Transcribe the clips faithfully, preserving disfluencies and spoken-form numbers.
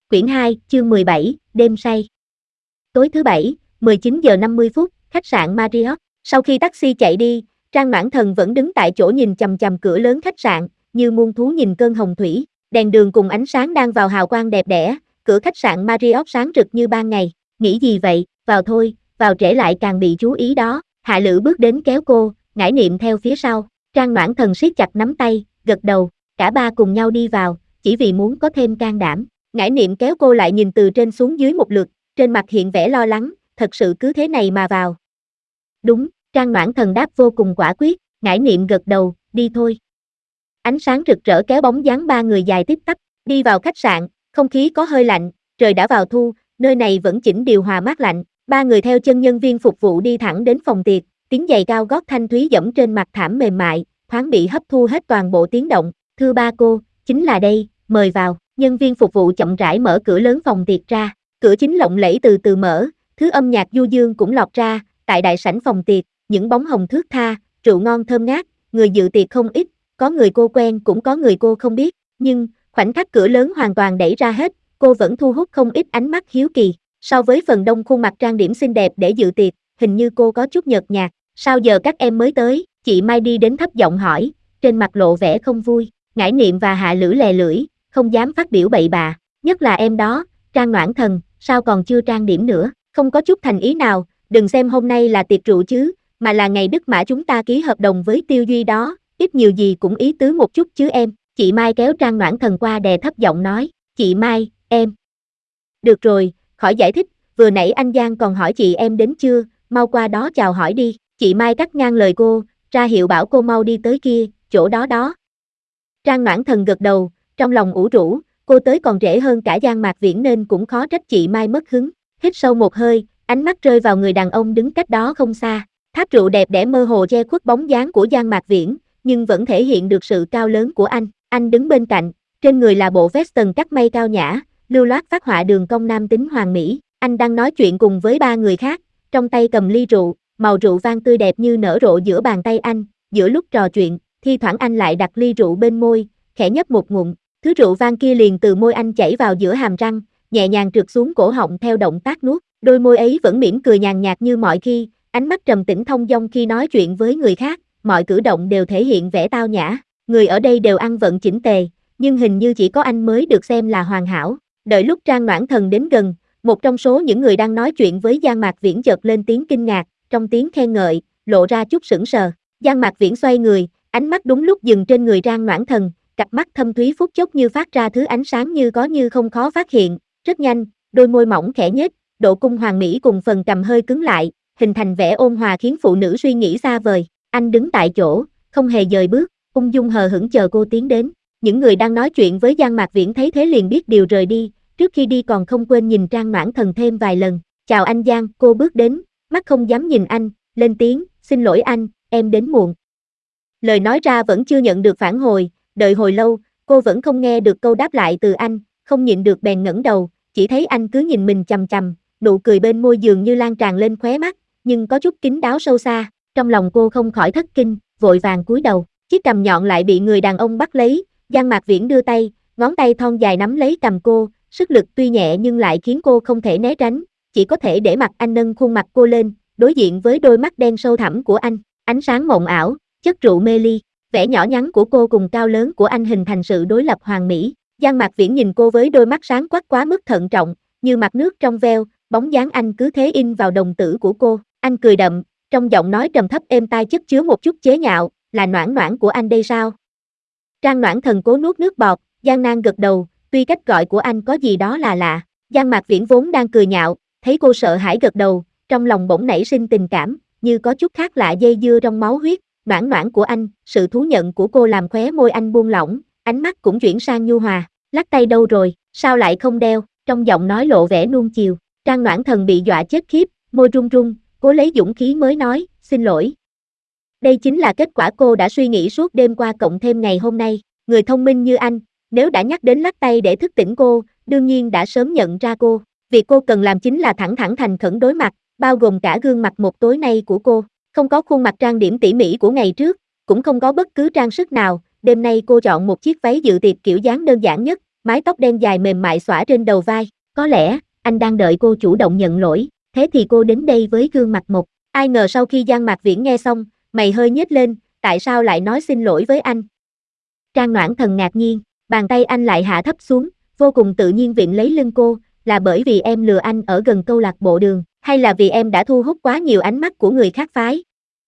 Quyển hai, chương mười bảy, đêm say. Tối thứ bảy, mười chín giờ năm mươi phút, khách sạn Marriott. Sau khi taxi chạy đi, Trang Noãn Thần vẫn đứng tại chỗ nhìn chằm chằm cửa lớn khách sạn, như muôn thú nhìn cơn hồng thủy. Đèn đường cùng ánh sáng đang vào hào quang đẹp đẽ, cửa khách sạn Marriott sáng rực như ban ngày. Nghĩ gì vậy, vào thôi, vào trễ lại càng bị chú ý đó. Hạ Lữ bước đến kéo cô, Ngải Niệm theo phía sau. Trang Noãn Thần siết chặt nắm tay, gật đầu, cả ba cùng nhau đi vào, chỉ vì muốn có thêm can đảm. Ngải Niệm kéo cô lại nhìn từ trên xuống dưới một lượt, trên mặt hiện vẻ lo lắng, thật sự cứ thế này mà vào. Đúng, Trang Noãn Thần đáp vô cùng quả quyết, Ngải Niệm gật đầu, đi thôi. Ánh sáng rực rỡ kéo bóng dáng ba người dài tiếp tắp, đi vào khách sạn, không khí có hơi lạnh, trời đã vào thu, nơi này vẫn chỉnh điều hòa mát lạnh. Ba người theo chân nhân viên phục vụ đi thẳng đến phòng tiệc, tiếng giày cao gót thanh thúy dẫm trên mặt thảm mềm mại, thoáng bị hấp thu hết toàn bộ tiếng động. Thưa ba cô, chính là đây, mời vào. Nhân viên phục vụ chậm rãi mở cửa lớn phòng tiệc ra, cửa chính lộng lẫy từ từ mở, thứ âm nhạc du dương cũng lọt ra. Tại đại sảnh phòng tiệc, những bóng hồng thướt tha, rượu ngon thơm ngát, người dự tiệc không ít, có người cô quen cũng có người cô không biết, nhưng khoảnh khắc cửa lớn hoàn toàn đẩy ra hết, cô vẫn thu hút không ít ánh mắt hiếu kỳ. So với phần đông khuôn mặt trang điểm xinh đẹp để dự tiệc, hình như cô có chút nhợt nhạt. Sao giờ các em mới tới? Chị Mai đi đến thấp giọng hỏi, trên mặt lộ vẻ không vui. Ngải Niệm và Hạ Lữ lè lưỡi, không dám phát biểu bậy bạ, nhất là em đó, Trang Noãn Thần, sao còn chưa trang điểm nữa, không có chút thành ý nào, đừng xem hôm nay là tiệc rượu chứ, mà là ngày Đức Mã chúng ta ký hợp đồng với Tiêu Duy đó, ít nhiều gì cũng ý tứ một chút chứ em. Chị Mai kéo Trang Noãn Thần qua đè thấp giọng nói, chị Mai, em. Được rồi, khỏi giải thích, vừa nãy anh Giang còn hỏi chị em đến chưa, mau qua đó chào hỏi đi. Chị Mai cắt ngang lời cô, ra hiệu bảo cô mau đi tới kia, chỗ đó đó. Trang Noãn Thần gật đầu, trong lòng ủ rũ, cô tới còn trễ hơn cả Giang Mạc Viễn nên cũng khó trách chị Mai mất hứng. Hít sâu một hơi, ánh mắt rơi vào người đàn ông đứng cách đó không xa. Tháp rượu đẹp đẽ mơ hồ che khuất bóng dáng của Giang Mạc Viễn, nhưng vẫn thể hiện được sự cao lớn của anh. Anh đứng bên cạnh, trên người là bộ vest tầng cắt may cao nhã, lưu loát phác họa đường cong nam tính hoàn mỹ. Anh đang nói chuyện cùng với ba người khác, trong tay cầm ly rượu, màu rượu vang tươi đẹp như nở rộ giữa bàn tay anh. Giữa lúc trò chuyện, thi thoảng anh lại đặt ly rượu bên môi, khẽ nhấp một ngụm, thứ rượu vang kia liền từ môi anh chảy vào giữa hàm răng, nhẹ nhàng trượt xuống cổ họng theo động tác nuốt. Đôi môi ấy vẫn mỉm cười nhàn nhạt như mọi khi, ánh mắt trầm tĩnh thông dong khi nói chuyện với người khác, mọi cử động đều thể hiện vẻ tao nhã. Người ở đây đều ăn vận chỉnh tề, nhưng hình như chỉ có anh mới được xem là hoàn hảo. Đợi lúc Trang Noãn Thần đến gần, một trong số những người đang nói chuyện với Giang Mạc Viễn chợt lên tiếng kinh ngạc, trong tiếng khen ngợi, lộ ra chút sững sờ. Giang Mạc Viễn xoay người, ánh mắt đúng lúc dừng trên người Trang Noãn Thần, cặp mắt thâm thúy phút chốc như phát ra thứ ánh sáng như có như không khó phát hiện. Rất nhanh, đôi môi mỏng khẽ nhếch, độ cung hoàn mỹ cùng phần cằm hơi cứng lại, hình thành vẻ ôn hòa khiến phụ nữ suy nghĩ xa vời. Anh đứng tại chỗ, không hề dời bước, ung dung hờ hững chờ cô tiến đến. Những người đang nói chuyện với Giang Mạc Viễn thấy thế liền biết điều rời đi, trước khi đi còn không quên nhìn Trang Noãn Thần thêm vài lần. Chào anh Giang, cô bước đến, mắt không dám nhìn anh, lên tiếng, xin lỗi anh, em đến muộn. Lời nói ra vẫn chưa nhận được phản hồi, đợi hồi lâu, cô vẫn không nghe được câu đáp lại từ anh, không nhịn được bèn ngẩng đầu, chỉ thấy anh cứ nhìn mình chằm chằm, nụ cười bên môi dường như lan tràn lên khóe mắt, nhưng có chút kín đáo sâu xa. Trong lòng cô không khỏi thất kinh, vội vàng cúi đầu, chiếc cằm nhọn lại bị người đàn ông bắt lấy. Giang Mạc Viễn đưa tay, ngón tay thon dài nắm lấy cằm cô, sức lực tuy nhẹ nhưng lại khiến cô không thể né tránh, chỉ có thể để mặc anh nâng khuôn mặt cô lên, đối diện với đôi mắt đen sâu thẳm của anh, ánh sáng mộng ảo, chất rượu mê ly, vẻ nhỏ nhắn của cô cùng cao lớn của anh hình thành sự đối lập hoàn mỹ. Giang Mạc Viễn nhìn cô với đôi mắt sáng quắc quá mức thận trọng, như mặt nước trong veo, bóng dáng anh cứ thế in vào đồng tử của cô. Anh cười đậm, trong giọng nói trầm thấp êm tai chất chứa một chút chế nhạo, là Noãn Noãn của anh đây sao? Trang Noãn Thần cố nuốt nước bọt, gian nan gật đầu, tuy cách gọi của anh có gì đó là lạ. Giang Mạc Viễn vốn đang cười nhạo, thấy cô sợ hãi gật đầu, trong lòng bỗng nảy sinh tình cảm, như có chút khác lạ dây dưa trong máu huyết. Noãn Noãn của anh, sự thú nhận của cô làm khóe môi anh buông lỏng, ánh mắt cũng chuyển sang nhu hòa. Lắc tay đâu rồi, sao lại không đeo? Trong giọng nói lộ vẻ nuông chiều. Trang Noãn Thần bị dọa chết khiếp, môi run run, cố lấy dũng khí mới nói, xin lỗi. Đây chính là kết quả cô đã suy nghĩ suốt đêm qua cộng thêm ngày hôm nay. Người thông minh như anh, nếu đã nhắc đến lắc tay để thức tỉnh cô, đương nhiên đã sớm nhận ra cô. Việc cô cần làm chính là thẳng thắn thành khẩn đối mặt, bao gồm cả gương mặt một tối nay của cô. Không có khuôn mặt trang điểm tỉ mỉ của ngày trước, cũng không có bất cứ trang sức nào. Đêm nay cô chọn một chiếc váy dự tiệc kiểu dáng đơn giản nhất, mái tóc đen dài mềm mại xõa trên đầu vai. Có lẽ, anh đang đợi cô chủ động nhận lỗi, thế thì cô đến đây với gương mặt một. Ai ngờ sau khi Giang Mạc Viễn nghe xong, mày hơi nhếch lên, tại sao lại nói xin lỗi với anh? Trang Noãn Thần ngạc nhiên, bàn tay anh lại hạ thấp xuống, vô cùng tự nhiên vịn lấy lưng cô, là bởi vì em lừa anh ở gần câu lạc bộ đường, hay là vì em đã thu hút quá nhiều ánh mắt của người khác phái?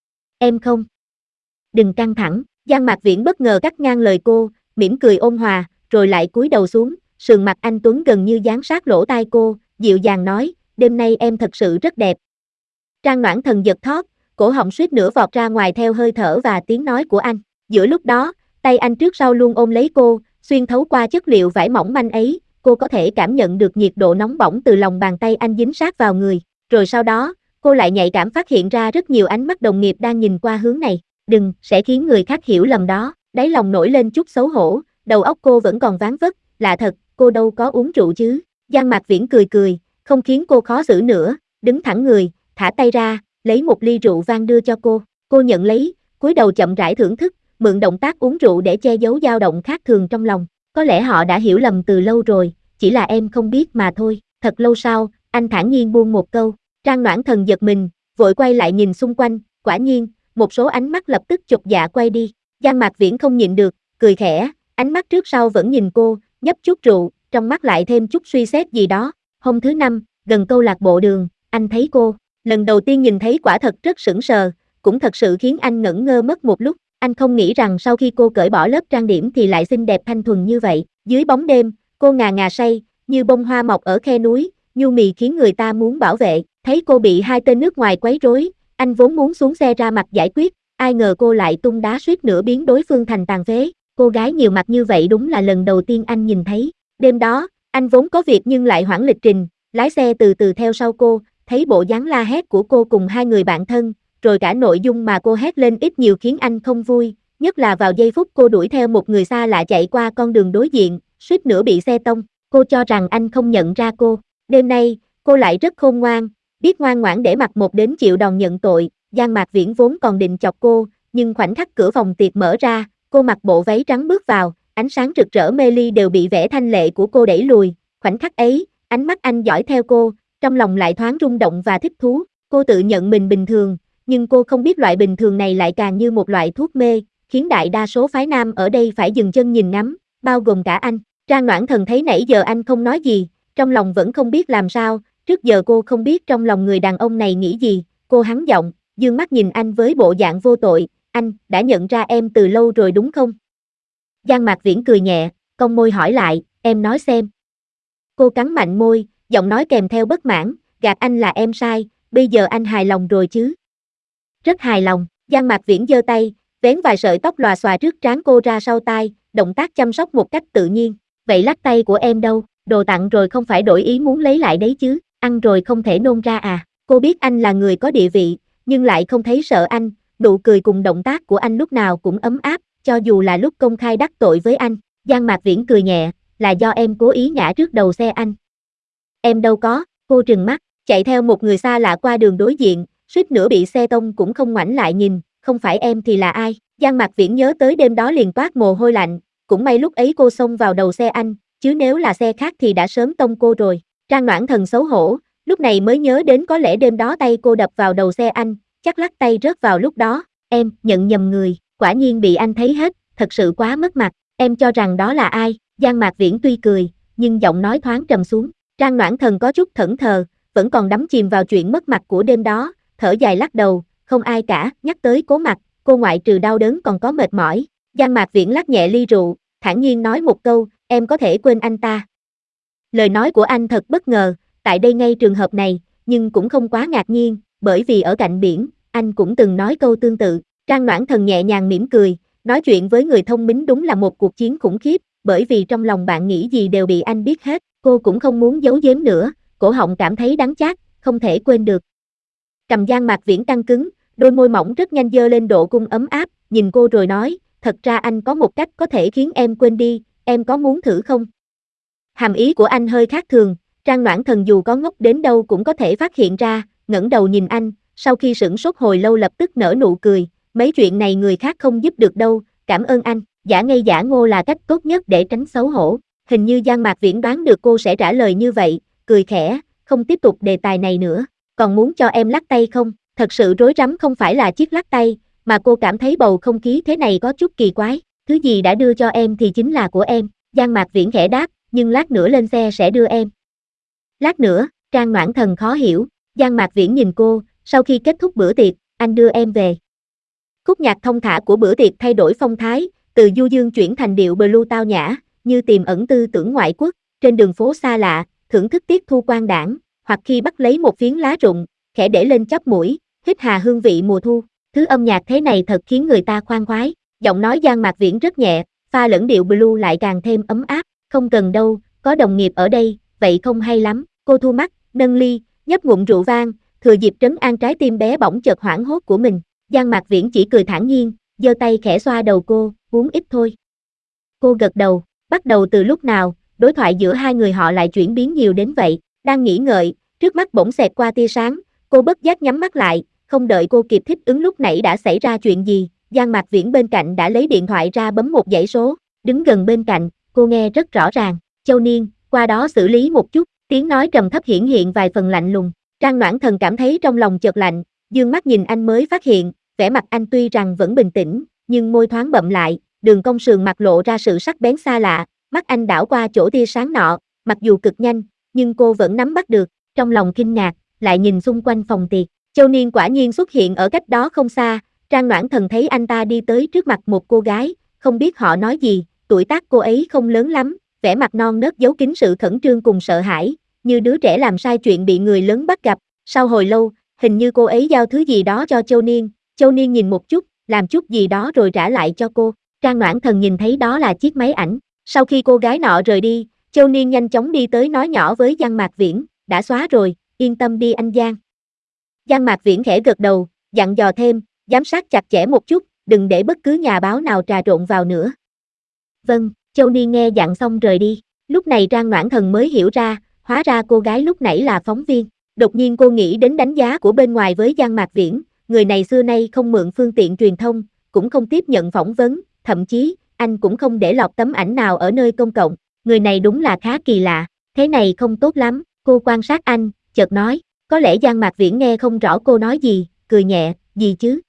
Em không. Đừng căng thẳng, Giang Mạc Viễn bất ngờ cắt ngang lời cô, mỉm cười ôn hòa, rồi lại cúi đầu xuống, sườn mặt anh tuấn gần như dán sát lỗ tai cô, dịu dàng nói, đêm nay em thật sự rất đẹp. Trang Noãn Thần giật thót, cổ họng suýt nữa vọt ra ngoài theo hơi thở và tiếng nói của anh. Giữa lúc đó, tay anh trước sau luôn ôm lấy cô, xuyên thấu qua chất liệu vải mỏng manh ấy, cô có thể cảm nhận được nhiệt độ nóng bỏng từ lòng bàn tay anh dính sát vào người. Rồi sau đó, cô lại nhạy cảm phát hiện ra rất nhiều ánh mắt đồng nghiệp đang nhìn qua hướng này. Đừng, sẽ khiến người khác hiểu lầm đó. Đáy lòng nổi lên chút xấu hổ, đầu óc cô vẫn còn váng vất, lạ thật, cô đâu có uống rượu chứ. Giang Mạc Viễn cười cười, không khiến cô khó xử nữa, đứng thẳng người, thả tay ra, lấy một ly rượu vang đưa cho cô. Cô nhận lấy, cúi đầu chậm rãi thưởng thức, mượn động tác uống rượu để che giấu dao động khác thường trong lòng. Có lẽ họ đã hiểu lầm từ lâu rồi, chỉ là em không biết mà thôi. Thật lâu sau, anh thản nhiên buông một câu. Trang Noãn Thần giật mình, vội quay lại nhìn xung quanh, quả nhiên, một số ánh mắt lập tức chột dạ quay đi. Giang Mạc Viễn không nhịn được, cười khẽ, ánh mắt trước sau vẫn nhìn cô, nhấp chút rượu, trong mắt lại thêm chút suy xét gì đó. Hôm thứ năm, gần câu lạc bộ đường, anh thấy cô, lần đầu tiên nhìn thấy quả thật rất sững sờ, cũng thật sự khiến anh ngẩn ngơ mất một lúc. Anh không nghĩ rằng sau khi cô cởi bỏ lớp trang điểm thì lại xinh đẹp thanh thuần như vậy. Dưới bóng đêm, cô ngà ngà say, như bông hoa mọc ở khe núi, nhu mì khiến người ta muốn bảo vệ. Thấy cô bị hai tên nước ngoài quấy rối, anh vốn muốn xuống xe ra mặt giải quyết, ai ngờ cô lại tung đá suýt nữa biến đối phương thành tàn phế. Cô gái nhiều mặt như vậy đúng là lần đầu tiên anh nhìn thấy. Đêm đó, anh vốn có việc nhưng lại hoãn lịch trình, lái xe từ từ theo sau cô, thấy bộ dáng la hét của cô cùng hai người bạn thân, rồi cả nội dung mà cô hét lên ít nhiều khiến anh không vui, nhất là vào giây phút cô đuổi theo một người xa lạ chạy qua con đường đối diện, suýt nữa bị xe tông. Cô cho rằng anh không nhận ra cô. Đêm nay, cô lại rất khôn ngoan, biết ngoan ngoãn để mặc một đến chịu đòn nhận tội. Giang Mạc Viễn vốn còn định chọc cô, nhưng khoảnh khắc cửa phòng tiệc mở ra, cô mặc bộ váy trắng bước vào, ánh sáng rực rỡ mê ly đều bị vẻ thanh lệ của cô đẩy lùi. Khoảnh khắc ấy, ánh mắt anh dõi theo cô, trong lòng lại thoáng rung động và thích thú. Cô tự nhận mình bình thường, nhưng cô không biết loại bình thường này lại càng như một loại thuốc mê, khiến đại đa số phái nam ở đây phải dừng chân nhìn ngắm, bao gồm cả anh. Trang Noãn Thần thấy nãy giờ anh không nói gì, trong lòng vẫn không biết làm sao, trước giờ cô không biết trong lòng người đàn ông này nghĩ gì. Cô hắn giọng, dương mắt nhìn anh với bộ dạng vô tội, anh, đã nhận ra em từ lâu rồi đúng không? Giang Mạc Viễn cười nhẹ, cong môi hỏi lại, em nói xem. Cô cắn mạnh môi, giọng nói kèm theo bất mãn, gạt anh là em sai, bây giờ anh hài lòng rồi chứ? Rất hài lòng. Giang Mạc Viễn giơ tay, vén vài sợi tóc lòa xòa trước trán cô ra sau tai, động tác chăm sóc một cách tự nhiên. Vậy lắc tay của em đâu, đồ tặng rồi không phải đổi ý muốn lấy lại đấy chứ, ăn rồi không thể nôn ra à? Cô biết anh là người có địa vị, nhưng lại không thấy sợ anh, nụ cười cùng động tác của anh lúc nào cũng ấm áp, cho dù là lúc công khai đắc tội với anh. Giang Mạc Viễn cười nhẹ, là do em cố ý ngã trước đầu xe anh. Em đâu có, cô trừng mắt, chạy theo một người xa lạ qua đường đối diện, suýt nữa bị xe tông cũng không ngoảnh lại nhìn, không phải em thì là ai? Giang Mạc Viễn nhớ tới đêm đó liền toát mồ hôi lạnh, cũng may lúc ấy cô xông vào đầu xe anh, chứ nếu là xe khác thì đã sớm tông cô rồi. Trang Noãn Thần xấu hổ, lúc này mới nhớ đến có lẽ đêm đó tay cô đập vào đầu xe anh, chắc lắc tay rớt vào lúc đó. Em, nhận nhầm người, quả nhiên bị anh thấy hết, thật sự quá mất mặt, em cho rằng đó là ai? Giang Mạc Viễn tuy cười, nhưng giọng nói thoáng trầm xuống. Trang Noãn Thần có chút thẫn thờ, vẫn còn đắm chìm vào chuyện mất mặt của đêm đó, thở dài lắc đầu, không ai cả. Nhắc tới Cố Mặc, cô ngoại trừ đau đớn còn có mệt mỏi. Giang Mạc Viễn lắc nhẹ ly rượu, thản nhiên nói một câu, em có thể quên anh ta. Lời nói của anh thật bất ngờ, tại đây ngay trường hợp này, nhưng cũng không quá ngạc nhiên, bởi vì ở cạnh biển, anh cũng từng nói câu tương tự. Trang Noãn Thần nhẹ nhàng mỉm cười, nói chuyện với người thông minh đúng là một cuộc chiến khủng khiếp, bởi vì trong lòng bạn nghĩ gì đều bị anh biết hết. Cô cũng không muốn giấu giếm nữa, cổ họng cảm thấy đắng chát, không thể quên được. Cầm Giang Mạc Viễn căng cứng, đôi môi mỏng rất nhanh dơ lên độ cung ấm áp, nhìn cô rồi nói, thật ra anh có một cách có thể khiến em quên đi, em có muốn thử không? Hàm ý của anh hơi khác thường, Trang Noãn Thần dù có ngốc đến đâu cũng có thể phát hiện ra, ngẩng đầu nhìn anh, sau khi sửng sốt hồi lâu lập tức nở nụ cười, mấy chuyện này người khác không giúp được đâu, cảm ơn anh. Giả ngây giả ngô là cách tốt nhất để tránh xấu hổ. Hình như Giang Mạc Viễn đoán được cô sẽ trả lời như vậy, cười khẽ, không tiếp tục đề tài này nữa. Còn muốn cho em lắc tay không? Thật sự rối rắm không phải là chiếc lắc tay, mà cô cảm thấy bầu không khí thế này có chút kỳ quái. Thứ gì đã đưa cho em thì chính là của em. Giang Mạc Viễn khẽ đáp, nhưng lát nữa lên xe sẽ đưa em. Lát nữa, Trang Noãn Thần khó hiểu. Giang Mạc Viễn nhìn cô, sau khi kết thúc bữa tiệc, anh đưa em về. Khúc nhạc thông thả của bữa tiệc thay đổi phong thái, từ du dương chuyển thành điệu blue tao nhã, như tiềm ẩn tư tưởng ngoại quốc. Trên đường phố xa lạ, thưởng thức tiết thu quang đãng, hoặc khi bắt lấy một phiến lá rụng, khẽ để lên chóp mũi, hít hà hương vị mùa thu. Thứ âm nhạc thế này thật khiến người ta khoan khoái. Giọng nói Giang Mạc Viễn rất nhẹ, pha lẫn điệu blue lại càng thêm ấm áp. Không cần đâu, có đồng nghiệp ở đây, vậy không hay lắm. Cô thu mắt, nâng ly, nhấp ngụm rượu vang, thừa dịp trấn an trái tim bé bỏng chợt hoảng hốt của mình. Giang Mạc Viễn chỉ cười thản nhiên, giơ tay khẽ xoa đầu cô, uống ít thôi. Cô gật đầu, bắt đầu từ lúc nào, đối thoại giữa hai người họ lại chuyển biến nhiều đến vậy. Đang nghĩ ngợi, trước mắt bỗng xẹt qua tia sáng, cô bất giác nhắm mắt lại, không đợi cô kịp thích ứng lúc nãy đã xảy ra chuyện gì. Giang Mạc Viễn bên cạnh đã lấy điện thoại ra bấm một dãy số, đứng gần bên cạnh, cô nghe rất rõ ràng. Châu Niên, qua đó xử lý một chút. Tiếng nói trầm thấp hiển hiện vài phần lạnh lùng. Trang Noãn Thần cảm thấy trong lòng chợt lạnh, dương mắt nhìn anh mới phát hiện, vẻ mặt anh tuy rằng vẫn bình tĩnh, nhưng môi thoáng bậm lại, đường cong sườn mặt lộ ra sự sắc bén xa lạ. Mắt anh đảo qua chỗ tia sáng nọ, mặc dù cực nhanh, nhưng cô vẫn nắm bắt được. Trong lòng kinh ngạc, lại nhìn xung quanh phòng tiệc. Châu Niên quả nhiên xuất hiện ở cách đó không xa. Trang Noãn Thần thấy anh ta đi tới trước mặt một cô gái, không biết họ nói gì. Tuổi tác cô ấy không lớn lắm, vẻ mặt non nớt giấu kín sự khẩn trương cùng sợ hãi, như đứa trẻ làm sai chuyện bị người lớn bắt gặp. Sau hồi lâu, hình như cô ấy giao thứ gì đó cho Châu Niên. Châu Niên nhìn một chút, làm chút gì đó rồi trả lại cho cô. Trang Noãn Thần nhìn thấy đó là chiếc máy ảnh. Sau khi cô gái nọ rời đi, Châu Niên nhanh chóng đi tới nói nhỏ với Giang Mạc Viễn, đã xóa rồi, yên tâm đi anh Giang. Giang Mạc Viễn khẽ gật đầu, dặn dò thêm, giám sát chặt chẽ một chút, đừng để bất cứ nhà báo nào trà trộn vào nữa. Vâng, Châu Niên nghe dặn xong rời đi. Lúc này Trang Noãn Thần mới hiểu ra, hóa ra cô gái lúc nãy là phóng viên. Đột nhiên cô nghĩ đến đánh giá của bên ngoài với Giang Mạc Viễn, người này xưa nay không mượn phương tiện truyền thông, cũng không tiếp nhận phỏng vấn, thậm chí, anh cũng không để lọt tấm ảnh nào ở nơi công cộng. Người này đúng là khá kỳ lạ, thế này không tốt lắm. Cô quan sát anh, chợt nói, có lẽ Giang Mạc Viễn nghe không rõ cô nói gì, cười nhẹ, gì chứ?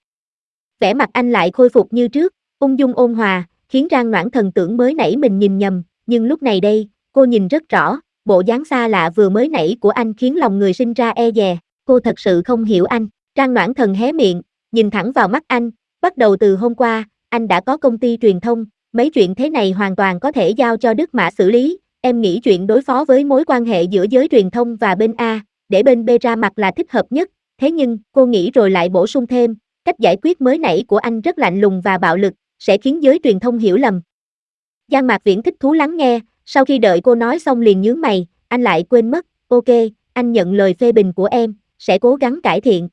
Vẻ mặt anh lại khôi phục như trước, ung dung ôn hòa, khiến Trang Noãn Thần tưởng mới nãy mình nhìn nhầm, nhưng lúc này đây, cô nhìn rất rõ, bộ dáng xa lạ vừa mới nãy của anh khiến lòng người sinh ra e dè, cô thật sự không hiểu anh. Trang Noãn Thần hé miệng, nhìn thẳng vào mắt anh, bắt đầu từ hôm qua, anh đã có công ty truyền thông, mấy chuyện thế này hoàn toàn có thể giao cho Đức Mã xử lý, em nghĩ chuyện đối phó với mối quan hệ giữa giới truyền thông và bên A, để bên B ra mặt là thích hợp nhất, thế nhưng, cô nghĩ rồi lại bổ sung thêm, cách giải quyết mới nãy của anh rất lạnh lùng và bạo lực, sẽ khiến giới truyền thông hiểu lầm. Giang Mạc Viễn thích thú lắng nghe, sau khi đợi cô nói xong liền nhướng mày, anh lại quên mất, ok, anh nhận lời phê bình của em, sẽ cố gắng cải thiện.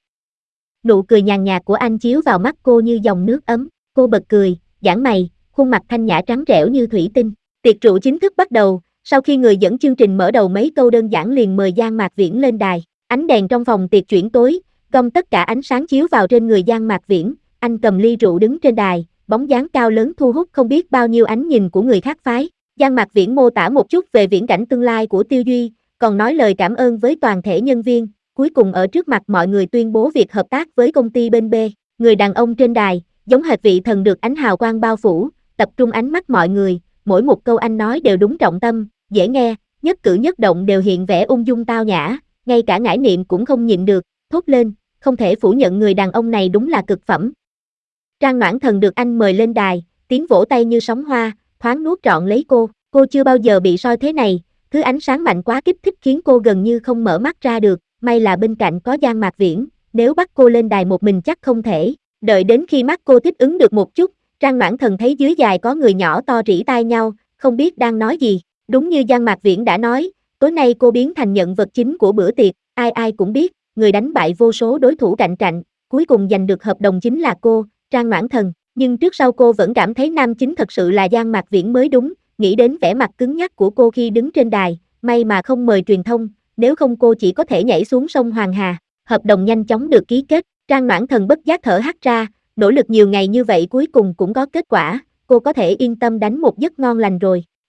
Nụ cười nhàn nhạt của anh chiếu vào mắt cô như dòng nước ấm, cô bật cười, giãn mày, khuôn mặt thanh nhã trắng trẻo như thủy tinh. Tiệc rượu chính thức bắt đầu, sau khi người dẫn chương trình mở đầu mấy câu đơn giản liền mời Giang Mạc Viễn lên đài, ánh đèn trong phòng tiệc chuyển tối, gom tất cả ánh sáng chiếu vào trên người Giang Mạc Viễn, anh cầm ly rượu đứng trên đài, bóng dáng cao lớn thu hút không biết bao nhiêu ánh nhìn của người khác phái. Giang Mạc Viễn mô tả một chút về viễn cảnh tương lai của Tiêu Duy, còn nói lời cảm ơn với toàn thể nhân viên, cuối cùng ở trước mặt mọi người tuyên bố việc hợp tác với công ty bên B. Người đàn ông trên đài, giống hệt vị thần được ánh hào quang bao phủ, tập trung ánh mắt mọi người, mỗi một câu anh nói đều đúng trọng tâm, dễ nghe, nhất cử nhất động đều hiện vẻ ung dung tao nhã, ngay cả ngải niệm cũng không nhịn được, thốt lên, không thể phủ nhận người đàn ông này đúng là cực phẩm. Trang Noãn Thần được anh mời lên đài, tiếng vỗ tay như sóng hoa, thoáng nuốt trọn lấy cô, cô chưa bao giờ bị soi thế này, thứ ánh sáng mạnh quá kích thích khiến cô gần như không mở mắt ra được, may là bên cạnh có Giang Mạc Viễn, nếu bắt cô lên đài một mình chắc không thể. Đợi đến khi mắt cô thích ứng được một chút, Trang Noãn Thần thấy dưới đài có người nhỏ to rỉ tai nhau, không biết đang nói gì. Đúng như Giang Mạc Viễn đã nói, tối nay cô biến thành nhân vật chính của bữa tiệc, ai ai cũng biết, người đánh bại vô số đối thủ cạnh tranh, cuối cùng giành được hợp đồng chính là cô, Trang Noãn Thần. Nhưng trước sau cô vẫn cảm thấy nam chính thật sự là Giang Mạc Viễn mới đúng, nghĩ đến vẻ mặt cứng nhắc của cô khi đứng trên đài, may mà không mời truyền thông, nếu không cô chỉ có thể nhảy xuống sông Hoàng Hà. Hợp đồng nhanh chóng được ký kết, Trang Noãn Thần bất giác thở hắt ra, nỗ lực nhiều ngày như vậy cuối cùng cũng có kết quả, cô có thể yên tâm đánh một giấc ngon lành rồi. Có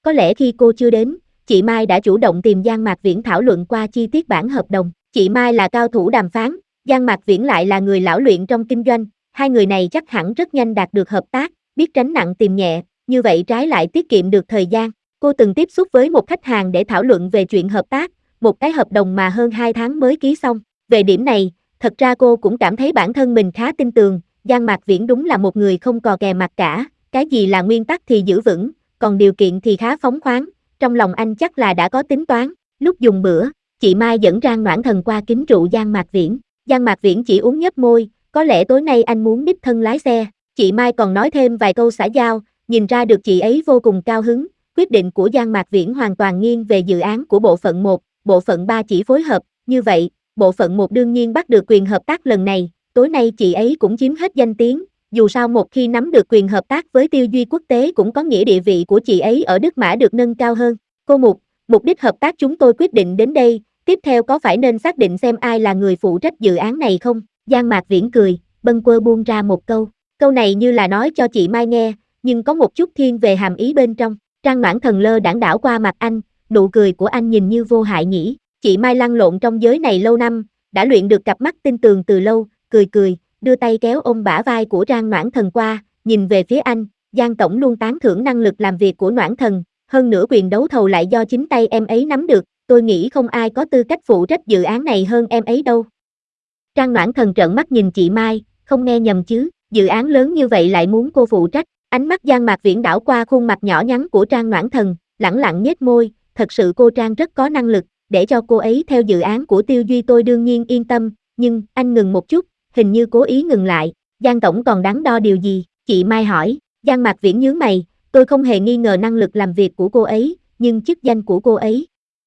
có lẽ khi cô chưa đến, chị Mai đã chủ động tìm Giang Mạc Viễn thảo luận qua chi tiết bản hợp đồng. Chị Mai là cao thủ đàm phán, Giang Mạc Viễn lại là người lão luyện trong kinh doanh, hai người này chắc hẳn rất nhanh đạt được hợp tác, biết tránh nặng tìm nhẹ, như vậy trái lại tiết kiệm được thời gian. Cô từng tiếp xúc với một khách hàng để thảo luận về chuyện hợp tác, một cái hợp đồng mà hơn hai tháng mới ký xong. Về điểm này, thật ra cô cũng cảm thấy bản thân mình khá tin tường, Giang Mạc Viễn đúng là một người không cò kè mặt cả, cái gì là nguyên tắc thì giữ vững, còn điều kiện thì khá phóng khoáng, trong lòng anh chắc là đã có tính toán. Lúc dùng bữa, chị Mai dẫn Trang Noãn Thần qua kính rượu Giang Mạc Viễn. Giang Mạc Viễn chỉ uống nhấp môi, có lẽ tối nay anh muốn đích thân lái xe. Chị Mai còn nói thêm vài câu xã giao, nhìn ra được chị ấy vô cùng cao hứng. Quyết định của Giang Mạc Viễn hoàn toàn nghiêng về dự án của bộ phận một, bộ phận ba chỉ phối hợp, như vậy, bộ phận một đương nhiên bắt được quyền hợp tác lần này, tối nay chị ấy cũng chiếm hết danh tiếng, dù sao một khi nắm được quyền hợp tác với Tiêu Duy Quốc tế cũng có nghĩa địa vị của chị ấy ở Đức Mã được nâng cao hơn. Cô Mục, mục đích hợp tác chúng tôi quyết định đến đây, tiếp theo có phải nên xác định xem ai là người phụ trách dự án này không? Giang Mạc Viễn cười, bâng quơ buông ra một câu, câu này như là nói cho chị Mai nghe, nhưng có một chút thiên về hàm ý bên trong. Trang Noãn Thần lơ đãng đảo qua mặt anh, nụ cười của anh nhìn như vô hại nhỉ. Chị Mai lăn lộn trong giới này lâu năm, đã luyện được cặp mắt tinh tường từ lâu, cười cười, đưa tay kéo ôm bả vai của Trang Noãn Thần qua, nhìn về phía anh. Giang tổng luôn tán thưởng năng lực làm việc của Noãn Thần, hơn nữa quyền đấu thầu lại do chính tay em ấy nắm được, tôi nghĩ không ai có tư cách phụ trách dự án này hơn em ấy đâu. Trang Noãn Thần trợn mắt nhìn chị Mai, không nghe nhầm chứ, dự án lớn như vậy lại muốn cô phụ trách. Ánh mắt Giang Mạc Viễn đảo qua khuôn mặt nhỏ nhắn của Trang Noãn Thần, lẳng lặng nhếch môi, thật sự cô Trang rất có năng lực, để cho cô ấy theo dự án của Tiêu Duy tôi đương nhiên yên tâm, nhưng, anh ngừng một chút, hình như cố ý ngừng lại, Giang tổng còn đắn đo điều gì, chị Mai hỏi. Giang Mạc Viễn nhướng mày, tôi không hề nghi ngờ năng lực làm việc của cô ấy, nhưng chức danh của cô ấy.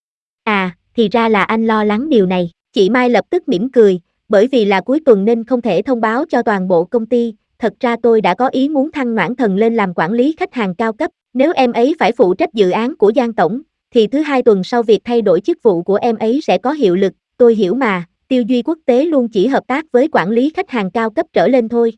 À, thì ra là anh lo lắng điều này, chị Mai lập tức mỉm cười, bởi vì là cuối tuần nên không thể thông báo cho toàn bộ công ty. Thật ra tôi đã có ý muốn thăng Noãn Thần lên làm quản lý khách hàng cao cấp, nếu em ấy phải phụ trách dự án của Giang tổng, thì thứ hai tuần sau việc thay đổi chức vụ của em ấy sẽ có hiệu lực, tôi hiểu mà, Tiêu Duy Quốc tế luôn chỉ hợp tác với quản lý khách hàng cao cấp trở lên thôi.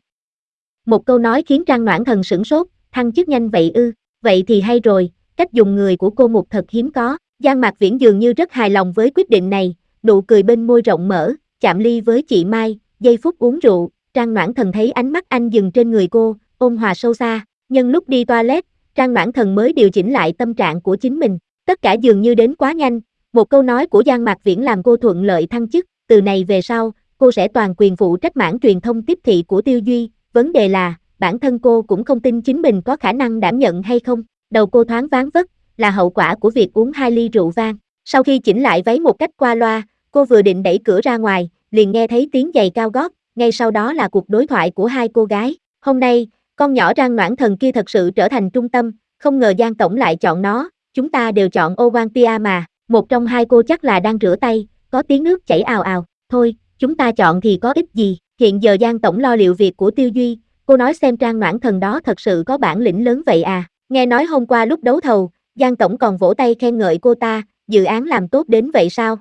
Một câu nói khiến Trang Noãn Thần sửng sốt, thăng chức nhanh vậy ư, vậy thì hay rồi, cách dùng người của cô Mục thật hiếm có. Giang Mạc Viễn dường như rất hài lòng với quyết định này, nụ cười bên môi rộng mở, chạm ly với chị Mai, giây phút uống rượu. Trang Noãn Thần thấy ánh mắt anh dừng trên người cô, ôn hòa sâu xa, nhân lúc đi toilet, Trang Noãn Thần mới điều chỉnh lại tâm trạng của chính mình, tất cả dường như đến quá nhanh, một câu nói của Giang Mạc Viễn làm cô thuận lợi thăng chức, từ này về sau, cô sẽ toàn quyền phụ trách mảng truyền thông tiếp thị của Tiêu Duy, vấn đề là, bản thân cô cũng không tin chính mình có khả năng đảm nhận hay không, đầu cô thoáng váng vất, là hậu quả của việc uống hai ly rượu vang. Sau khi chỉnh lại váy một cách qua loa, cô vừa định đẩy cửa ra ngoài, liền nghe thấy tiếng giày cao gót. Ngay sau đó là cuộc đối thoại của hai cô gái. Hôm nay, con nhỏ Trang Noãn Thần kia thật sự trở thành trung tâm, không ngờ Giang tổng lại chọn nó, chúng ta đều chọn Owanpia mà. Một trong hai cô chắc là đang rửa tay, có tiếng nước chảy ào ào. Thôi, chúng ta chọn thì có ích gì, hiện giờ Giang tổng lo liệu việc của Tiêu Duy, cô nói xem Trang Noãn Thần đó thật sự có bản lĩnh lớn vậy à. Nghe nói hôm qua lúc đấu thầu, Giang tổng còn vỗ tay khen ngợi cô ta, dự án làm tốt đến vậy sao?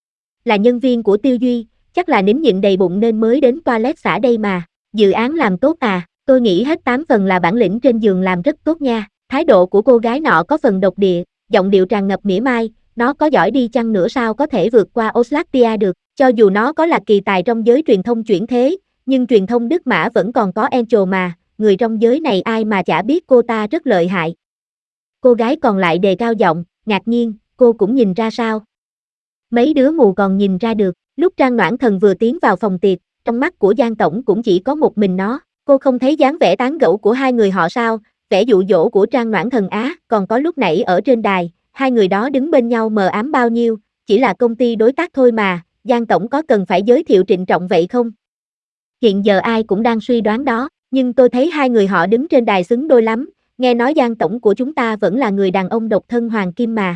Là nhân viên của Tiêu Duy, chắc là nín nhịn đầy bụng nên mới đến toilet xả đây mà, dự án làm tốt à, tôi nghĩ hết tám phần là bản lĩnh trên giường làm rất tốt nha. Thái độ của cô gái nọ có phần độc địa, giọng điệu tràn ngập mỉa mai, nó có giỏi đi chăng nữa sao có thể vượt qua Oslatia được, cho dù nó có là kỳ tài trong giới truyền thông chuyển thế, nhưng truyền thông Đức Mã vẫn còn có Angel mà, người trong giới này ai mà chả biết cô ta rất lợi hại. Cô gái còn lại đề cao giọng, ngạc nhiên, cô cũng nhìn ra sao? Mấy đứa mù còn nhìn ra được. Lúc Trang Noãn Thần vừa tiến vào phòng tiệc, trong mắt của Giang tổng cũng chỉ có một mình nó, cô không thấy dáng vẻ tán gẫu của hai người họ sao, vẻ dụ dỗ của Trang Noãn Thần á, còn có lúc nãy ở trên đài, hai người đó đứng bên nhau mờ ám bao nhiêu, chỉ là công ty đối tác thôi mà, Giang tổng có cần phải giới thiệu trịnh trọng vậy không? Hiện giờ ai cũng đang suy đoán đó, nhưng tôi thấy hai người họ đứng trên đài xứng đôi lắm, nghe nói Giang tổng của chúng ta vẫn là người đàn ông độc thân hoàng kim mà.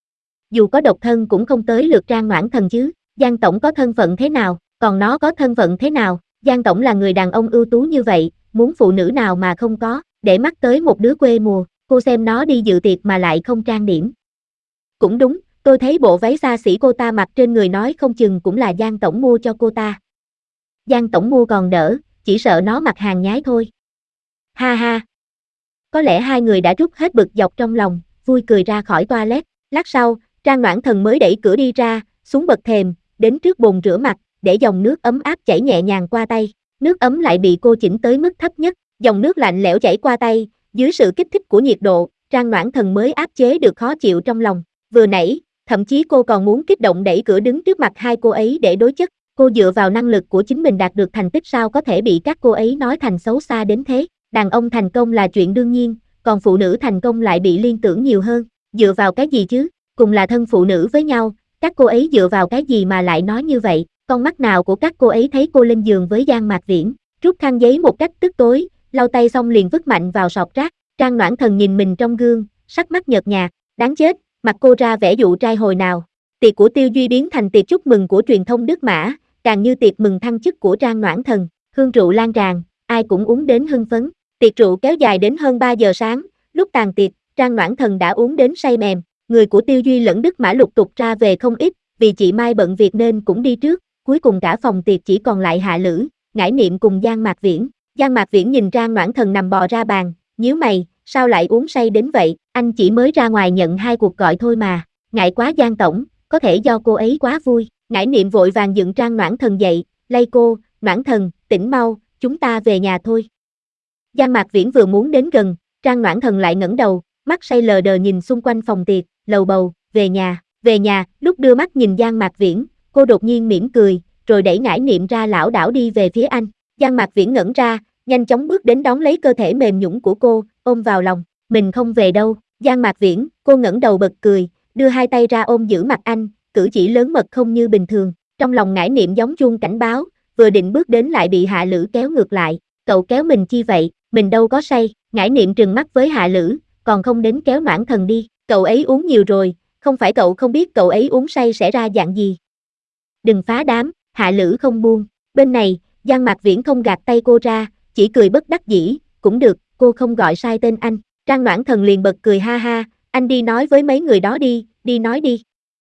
Dù có độc thân cũng không tới lượt Trang Noãn Thần chứ. Giang tổng có thân phận thế nào, còn nó có thân phận thế nào, Giang tổng là người đàn ông ưu tú như vậy, muốn phụ nữ nào mà không có, để mắt tới một đứa quê mùa, cô xem nó đi dự tiệc mà lại không trang điểm. Cũng đúng, tôi thấy bộ váy xa xỉ cô ta mặc trên người nói không chừng cũng là Giang tổng mua cho cô ta. Giang tổng mua còn đỡ, chỉ sợ nó mặc hàng nhái thôi. Ha ha. Có lẽ hai người đã trút hết bực dọc trong lòng, vui cười ra khỏi toilet. Lát sau, Trang Noãn Thần mới đẩy cửa đi ra, xuống bậc thềm, đến trước bồn rửa mặt, để dòng nước ấm áp chảy nhẹ nhàng qua tay. Nước ấm lại bị cô chỉnh tới mức thấp nhất, dòng nước lạnh lẽo chảy qua tay, dưới sự kích thích của nhiệt độ, Trang Noãn Thần mới áp chế được khó chịu trong lòng. Vừa nãy, thậm chí cô còn muốn kích động đẩy cửa đứng trước mặt hai cô ấy để đối chất. Cô dựa vào năng lực của chính mình đạt được thành tích sao có thể bị các cô ấy nói thành xấu xa đến thế. Đàn ông thành công là chuyện đương nhiên, còn phụ nữ thành công lại bị liên tưởng nhiều hơn. Dựa vào cái gì chứ? Cùng là thân phụ nữ với nhau, các cô ấy dựa vào cái gì mà lại nói như vậy? Con mắt nào của các cô ấy thấy cô lên giường với Giang Mạc Viễn? Rút khăn giấy một cách tức tối, lau tay xong liền vứt mạnh vào sọt rác. Trang Noãn Thần nhìn mình trong gương, sắc mắt nhợt nhạt, đáng chết, mặt cô ra vẻ dụ trai hồi nào. Tiệc của Tiêu Duy biến thành tiệc chúc mừng của truyền thông Đức Mã, càng như tiệc mừng thăng chức của Trang Noãn Thần, hương rượu lan tràn, ai cũng uống đến hưng phấn. Tiệc rượu kéo dài đến hơn ba giờ sáng, lúc tàn tiệc, Trang Noãn Thần đã uống đến say mềm, người của Tiêu Duy lẫn Đức Mã lục tục ra về không ít, vì chị Mai bận việc nên cũng đi trước, cuối cùng cả phòng tiệc chỉ còn lại Hạ Lữ, Ngải Niệm cùng Giang Mạc Viễn. Giang Mạc Viễn nhìn Trang Noãn Thần nằm bò ra bàn, nhíu mày, sao lại uống say đến vậy, anh chỉ mới ra ngoài nhận hai cuộc gọi thôi mà, ngại quá Giang tổng, có thể do cô ấy quá vui. Ngải Niệm vội vàng dựng Trang Noãn Thần dậy, lay cô, Noãn Thần, tỉnh mau, chúng ta về nhà thôi. Giang Mạc Viễn vừa muốn đến gần, Trang Noãn Thần lại ngẩng đầu, mắt say lờ đờ nhìn xung quanh phòng tiệc, lầu bầu, về nhà, về nhà. Lúc đưa mắt nhìn Giang Mạc Viễn, cô đột nhiên mỉm cười, rồi đẩy Ngải Niệm ra lảo đảo đi về phía anh. Giang Mạc Viễn ngẩn ra, nhanh chóng bước đến đón lấy cơ thể mềm nhũn của cô, ôm vào lòng, mình không về đâu. Giang Mạc Viễn, cô ngẩng đầu bật cười, đưa hai tay ra ôm giữ mặt anh, cử chỉ lớn mật không như bình thường. Trong lòng Ngải Niệm giống chuông cảnh báo, vừa định bước đến lại bị Hạ Lữ kéo ngược lại, cậu kéo mình chi vậy, mình đâu có say. Ngải Niệm trừng mắt với Hạ Lữ, còn không đến kéo Noãn Thần đi, cậu ấy uống nhiều rồi, không phải cậu không biết cậu ấy uống say sẽ ra dạng gì. Đừng phá đám, Hạ Lữ không buông. Bên này, Giang Mạc Viễn không gạt tay cô ra, chỉ cười bất đắc dĩ, cũng được, cô không gọi sai tên anh. Trang Noãn Thần liền bật cười ha ha, anh đi nói với mấy người đó đi, đi nói đi.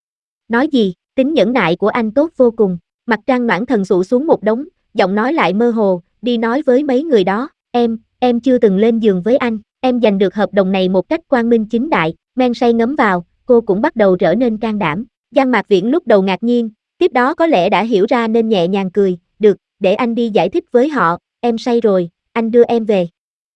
Nói gì, tính nhẫn nại của anh tốt vô cùng. Mặt Trang Noãn Thần sụ xuống một đống, giọng nói lại mơ hồ, đi nói với mấy người đó, em, em chưa từng lên giường với anh, em giành được hợp đồng này một cách quang minh chính đại. Men say ngấm vào, cô cũng bắt đầu trở nên can đảm. Giang Mạc Viễn lúc đầu ngạc nhiên, tiếp đó có lẽ đã hiểu ra nên nhẹ nhàng cười, được, để anh đi giải thích với họ, em say rồi, anh đưa em về.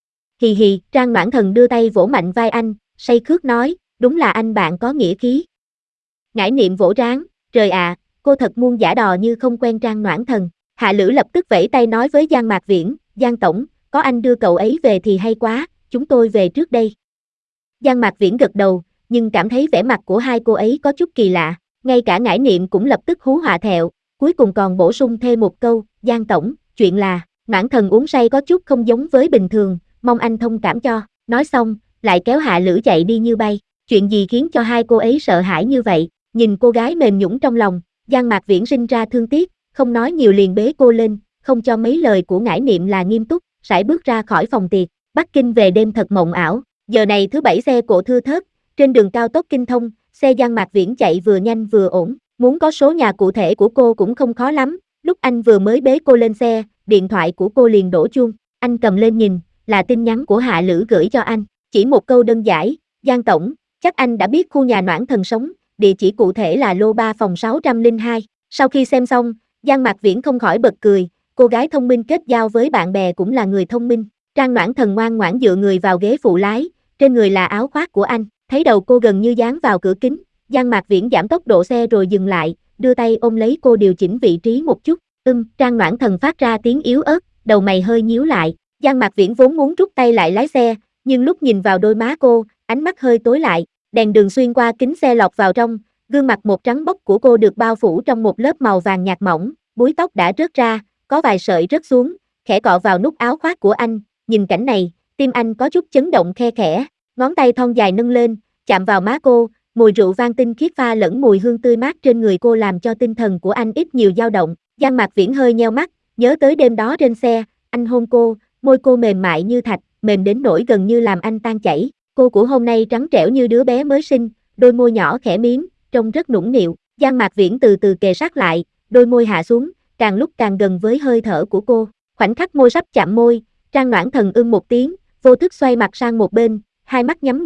Hì hì, Trang Noãn Thần đưa tay vỗ mạnh vai anh, say khước nói, đúng là anh bạn có nghĩa khí. Ngải Niệm vỗ trán, trời ạ, à, cô thật muôn giả đò như không quen Trang Noãn Thần. Hạ Lữ lập tức vẫy tay nói với Giang Mạc Viễn, Giang tổng, có anh đưa cậu ấy về thì hay quá, chúng tôi về trước đây. Giang Mạc Viễn gật đầu, nhưng cảm thấy vẻ mặt của hai cô ấy có chút kỳ lạ, ngay cả Ngải Niệm cũng lập tức hú họa thẹo, cuối cùng còn bổ sung thêm một câu, Giang tổng, chuyện là, Noãn Thần uống say có chút không giống với bình thường, mong anh thông cảm cho. Nói xong, lại kéo Hạ Lữ chạy đi như bay. Chuyện gì khiến cho hai cô ấy sợ hãi như vậy? Nhìn cô gái mềm nhũn trong lòng, Giang Mạc Viễn sinh ra thương tiếc, không nói nhiều liền bế cô lên, không cho mấy lời của Ngải Niệm là nghiêm túc, sải bước ra khỏi phòng tiệc. Bắc Kinh về đêm thật mộng ảo. Giờ này thứ bảy xe cộ thưa thớt, trên đường cao tốc Kinh Thông, xe Giang Mạc Viễn chạy vừa nhanh vừa ổn. Muốn có số nhà cụ thể của cô cũng không khó lắm. Lúc anh vừa mới bế cô lên xe, điện thoại của cô liền đổ chuông. Anh cầm lên nhìn, là tin nhắn của Hạ Lữ gửi cho anh. Chỉ một câu đơn giản, Giang tổng, chắc anh đã biết khu nhà Noãn Thần sống, địa chỉ cụ thể là lô ba phòng sáu trăm lẻ hai. Sau khi xem xong, Giang Mạc Viễn không khỏi bật cười, cô gái thông minh kết giao với bạn bè cũng là người thông minh. Trang Noãn Thần ngoan ngoãn dựa người vào ghế phụ lái, trên người là áo khoác của anh, thấy đầu cô gần như dán vào cửa kính, Giang Mạc Viễn giảm tốc độ xe rồi dừng lại, đưa tay ôm lấy cô điều chỉnh vị trí một chút. Ưm, Trang Noãn Thần phát ra tiếng yếu ớt, đầu mày hơi nhíu lại. Giang Mạc Viễn vốn muốn rút tay lại lái xe, nhưng lúc nhìn vào đôi má cô, ánh mắt hơi tối lại, đèn đường xuyên qua kính xe lọt vào trong, gương mặt một trắng bóc của cô được bao phủ trong một lớp màu vàng nhạt mỏng, búi tóc đã rớt ra, có vài sợi rớt xuống, khẽ cọ vào nút áo khoác của anh. Nhìn cảnh này, tim anh có chút chấn động khe khẽ, ngón tay thon dài nâng lên, chạm vào má cô, mùi rượu vang tinh khiết pha lẫn mùi hương tươi mát trên người cô làm cho tinh thần của anh ít nhiều dao động. Giang Mạc Viễn hơi nheo mắt, nhớ tới đêm đó trên xe, anh hôn cô, môi cô mềm mại như thạch, mềm đến nỗi gần như làm anh tan chảy. Cô của hôm nay trắng trẻo như đứa bé mới sinh, đôi môi nhỏ khẽ miếm, trông rất nũng nịu. Giang Mạc Viễn từ từ kề sát lại, đôi môi hạ xuống, càng lúc càng gần với hơi thở của cô. Khoảnh khắc môi sắp chạm môi, Trang Noãn Thần ưm một tiếng, vô thức xoay mặt sang một bên, hai mắt nhắm nghiền,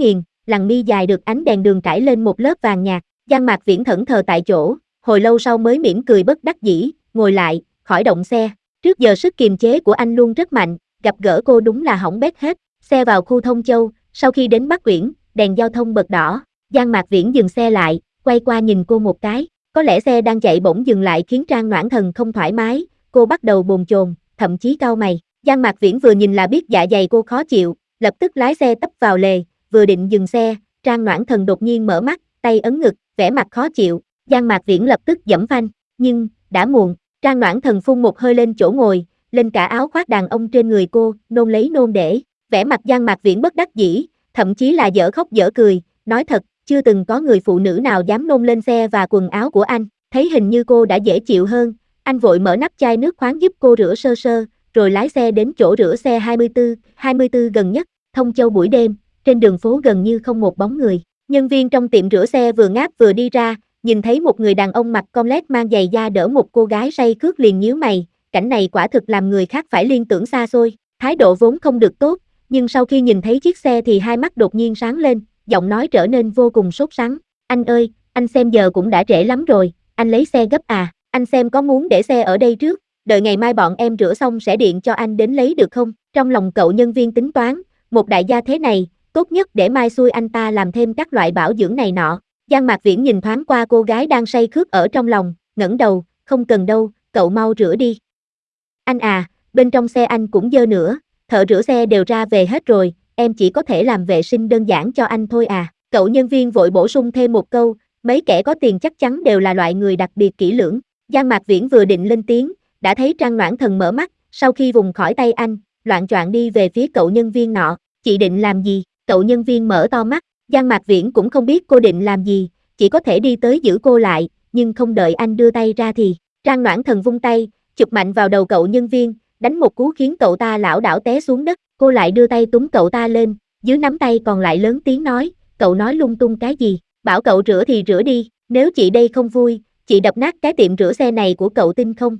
làn mi dài được ánh đèn đường trải lên một lớp vàng nhạt. Giang Mạc Viễn thẫn thờ tại chỗ, hồi lâu sau mới mỉm cười bất đắc dĩ, ngồi lại, khởi động xe. Trước giờ sức kiềm chế của anh luôn rất mạnh, gặp gỡ cô đúng là hỏng bét hết. Xe vào khu Thông Châu, sau khi đến Bắc Uyển, đèn giao thông bật đỏ. Giang Mạc Viễn dừng xe lại, quay qua nhìn cô một cái. Có lẽ xe đang chạy bỗng dừng lại khiến Trang Noãn Thần không thoải mái, cô bắt đầu bồn chồn, thậm chí cau mày. Giang Mạc Viễn vừa nhìn là biết dạ dày cô khó chịu, lập tức lái xe tấp vào lề, vừa định dừng xe, Trang Noãn Thần đột nhiên mở mắt, tay ấn ngực, vẻ mặt khó chịu. Giang Mạc Viễn lập tức giẫm phanh, nhưng đã muộn. Trang Noãn Thần phun một hơi lên chỗ ngồi, lên cả áo khoác đàn ông trên người cô, nôn lấy nôn để. Vẻ mặt Giang Mạc Viễn bất đắc dĩ, thậm chí là dở khóc dở cười, nói thật, chưa từng có người phụ nữ nào dám nôn lên xe và quần áo của anh. Thấy hình như cô đã dễ chịu hơn, anh vội mở nắp chai nước khoáng giúp cô rửa sơ sơ, rồi lái xe đến chỗ rửa xe hai mươi tư, hai mươi tư gần nhất. Thông Châu buổi đêm, trên đường phố gần như không một bóng người. Nhân viên trong tiệm rửa xe vừa ngáp vừa đi ra, nhìn thấy một người đàn ông mặc comlet mang giày da đỡ một cô gái say khướt liền nhíu mày, cảnh này quả thực làm người khác phải liên tưởng xa xôi. Thái độ vốn không được tốt, nhưng sau khi nhìn thấy chiếc xe thì hai mắt đột nhiên sáng lên, giọng nói trở nên vô cùng sốt sắng. Anh ơi, anh xem giờ cũng đã trễ lắm rồi, anh lấy xe gấp à, anh xem có muốn để xe ở đây trước, đợi ngày mai bọn em rửa xong sẽ điện cho anh đến lấy được không? Trong lòng cậu nhân viên tính toán, một đại gia thế này, tốt nhất để mai xui anh ta làm thêm các loại bảo dưỡng này nọ. Giang Mạc Viễn nhìn thoáng qua cô gái đang say khướt ở trong lòng, ngẩng đầu, không cần đâu, cậu mau rửa đi. Anh à, bên trong xe anh cũng dơ nữa, thợ rửa xe đều ra về hết rồi, em chỉ có thể làm vệ sinh đơn giản cho anh thôi à. Cậu nhân viên vội bổ sung thêm một câu, mấy kẻ có tiền chắc chắn đều là loại người đặc biệt kỹ lưỡng. Giang Mạc Viễn vừa định lên tiếng, đã thấy Trang Noãn Thần mở mắt, sau khi vùng khỏi tay anh, loạng choạng đi về phía cậu nhân viên nọ. Chị định làm gì? Cậu nhân viên mở to mắt, Giang Mạc Viễn cũng không biết cô định làm gì, chỉ có thể đi tới giữ cô lại, nhưng không đợi anh đưa tay ra thì, Trang Noãn Thần vung tay, chụp mạnh vào đầu cậu nhân viên, đánh một cú khiến cậu ta lảo đảo té xuống đất. Cô lại đưa tay túm cậu ta lên, dưới nắm tay còn lại lớn tiếng nói, cậu nói lung tung cái gì, bảo cậu rửa thì rửa đi, nếu chị đây không vui, chị đập nát cái tiệm rửa xe này của cậu tin không?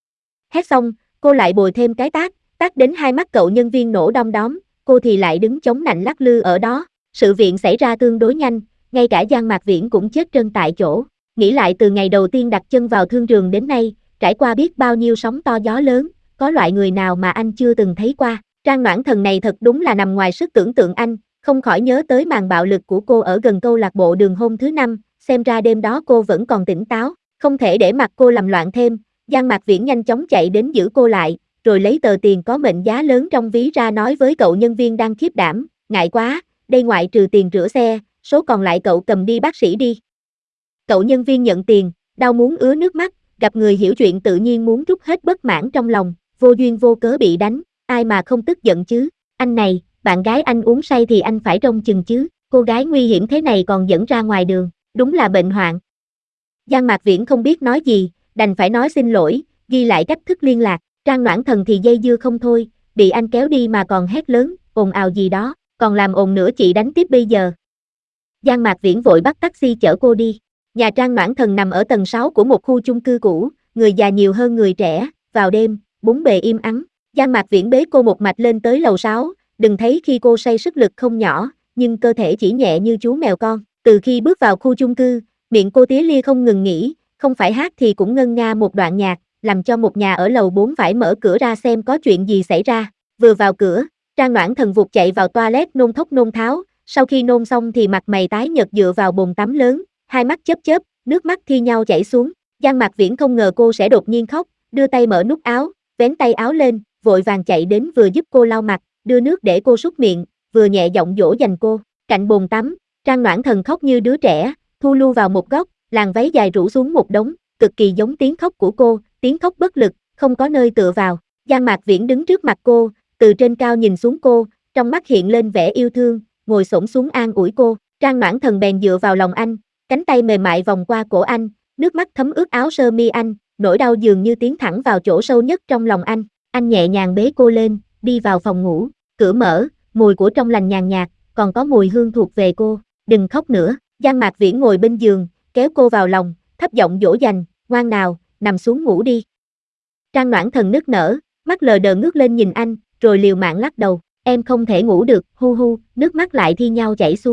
Hét xong, cô lại bồi thêm cái tát, tát đến hai mắt cậu nhân viên nổ đom đóm, cô thì lại đứng chống nạnh lắc lư ở đó. Sự việc xảy ra tương đối nhanh, ngay cả Giang Mạc Viễn cũng chết trân tại chỗ. Nghĩ lại từ ngày đầu tiên đặt chân vào thương trường đến nay, trải qua biết bao nhiêu sóng to gió lớn, có loại người nào mà anh chưa từng thấy qua. Trang Noãn Thần này thật đúng là nằm ngoài sức tưởng tượng anh, không khỏi nhớ tới màn bạo lực của cô ở gần câu lạc bộ đường hôm thứ năm, xem ra đêm đó cô vẫn còn tỉnh táo, không thể để mặc cô làm loạn thêm. Giang Mạc Viễn nhanh chóng chạy đến giữ cô lại, rồi lấy tờ tiền có mệnh giá lớn trong ví ra nói với cậu nhân viên đang khiếp đảm, ngại quá, đây ngoại trừ tiền rửa xe, số còn lại cậu cầm đi bác sĩ đi. Cậu nhân viên nhận tiền, đau muốn ứa nước mắt, gặp người hiểu chuyện tự nhiên muốn trút hết bất mãn trong lòng, vô duyên vô cớ bị đánh, ai mà không tức giận chứ. Anh này, bạn gái anh uống say thì anh phải trông chừng chứ, cô gái nguy hiểm thế này còn dẫn ra ngoài đường, đúng là bệnh hoạn. Giang Mạc Viễn không biết nói gì, đành phải nói xin lỗi, ghi lại cách thức liên lạc. Trang Noãn Thần thì dây dưa không thôi, bị anh kéo đi mà còn hét lớn, ồn ào gì đó, còn làm ồn nữa chị đánh tiếp bây giờ. Giang Mạc Viễn vội bắt taxi chở cô đi. Nhà Trang Noãn Thần nằm ở tầng sáu của một khu chung cư cũ, người già nhiều hơn người trẻ, vào đêm, bốn bề im ắng. Giang Mạc Viễn bế cô một mạch lên tới lầu sáu, đừng thấy khi cô say sức lực không nhỏ, nhưng cơ thể chỉ nhẹ như chú mèo con. Từ khi bước vào khu chung cư, miệng cô tía lia không ngừng nghỉ, không phải hát thì cũng ngân nga một đoạn nhạc, làm cho một nhà ở lầu bốn phải mở cửa ra xem có chuyện gì xảy ra. Vừa vào cửa, Trang Noãn Thần vụt chạy vào toilet nôn thốc nôn tháo, sau khi nôn xong thì mặt mày tái nhợt dựa vào bồn tắm lớn, hai mắt chớp chớp, nước mắt thi nhau chảy xuống. Giang Mạc Viễn không ngờ cô sẽ đột nhiên khóc, đưa tay mở nút áo, vén tay áo lên, vội vàng chạy đến vừa giúp cô lau mặt, đưa nước để cô súc miệng, vừa nhẹ giọng dỗ dành cô. Cạnh bồn tắm, Trang Noãn Thần khóc như đứa trẻ, thu lu vào một góc, làn váy dài rủ xuống một đống, cực kỳ giống tiếng khóc của cô, tiếng khóc bất lực, không có nơi tựa vào. Giang Mạc Viễn đứng trước mặt cô, từ trên cao nhìn xuống cô, trong mắt hiện lên vẻ yêu thương, ngồi xổm xuống an ủi cô. Trang Noãn Thần bèn dựa vào lòng anh, cánh tay mềm mại vòng qua cổ anh, nước mắt thấm ướt áo sơ mi anh, nỗi đau dường như tiến thẳng vào chỗ sâu nhất trong lòng anh. Anh nhẹ nhàng bế cô lên, đi vào phòng ngủ, cửa mở, mùi của trong lành nhàn nhạt, còn có mùi hương thuộc về cô. Đừng khóc nữa. Giang Mạc Viễn ngồi bên giường, kéo cô vào lòng, thấp giọng dỗ dành, ngoan nào, nằm xuống ngủ đi. Trang Noãn Thần nức nở, mắt lờ đờ ngước lên nhìn anh, rồi liều mạng lắc đầu, em không thể ngủ được, hu hu, nước mắt lại thi nhau chảy xuống.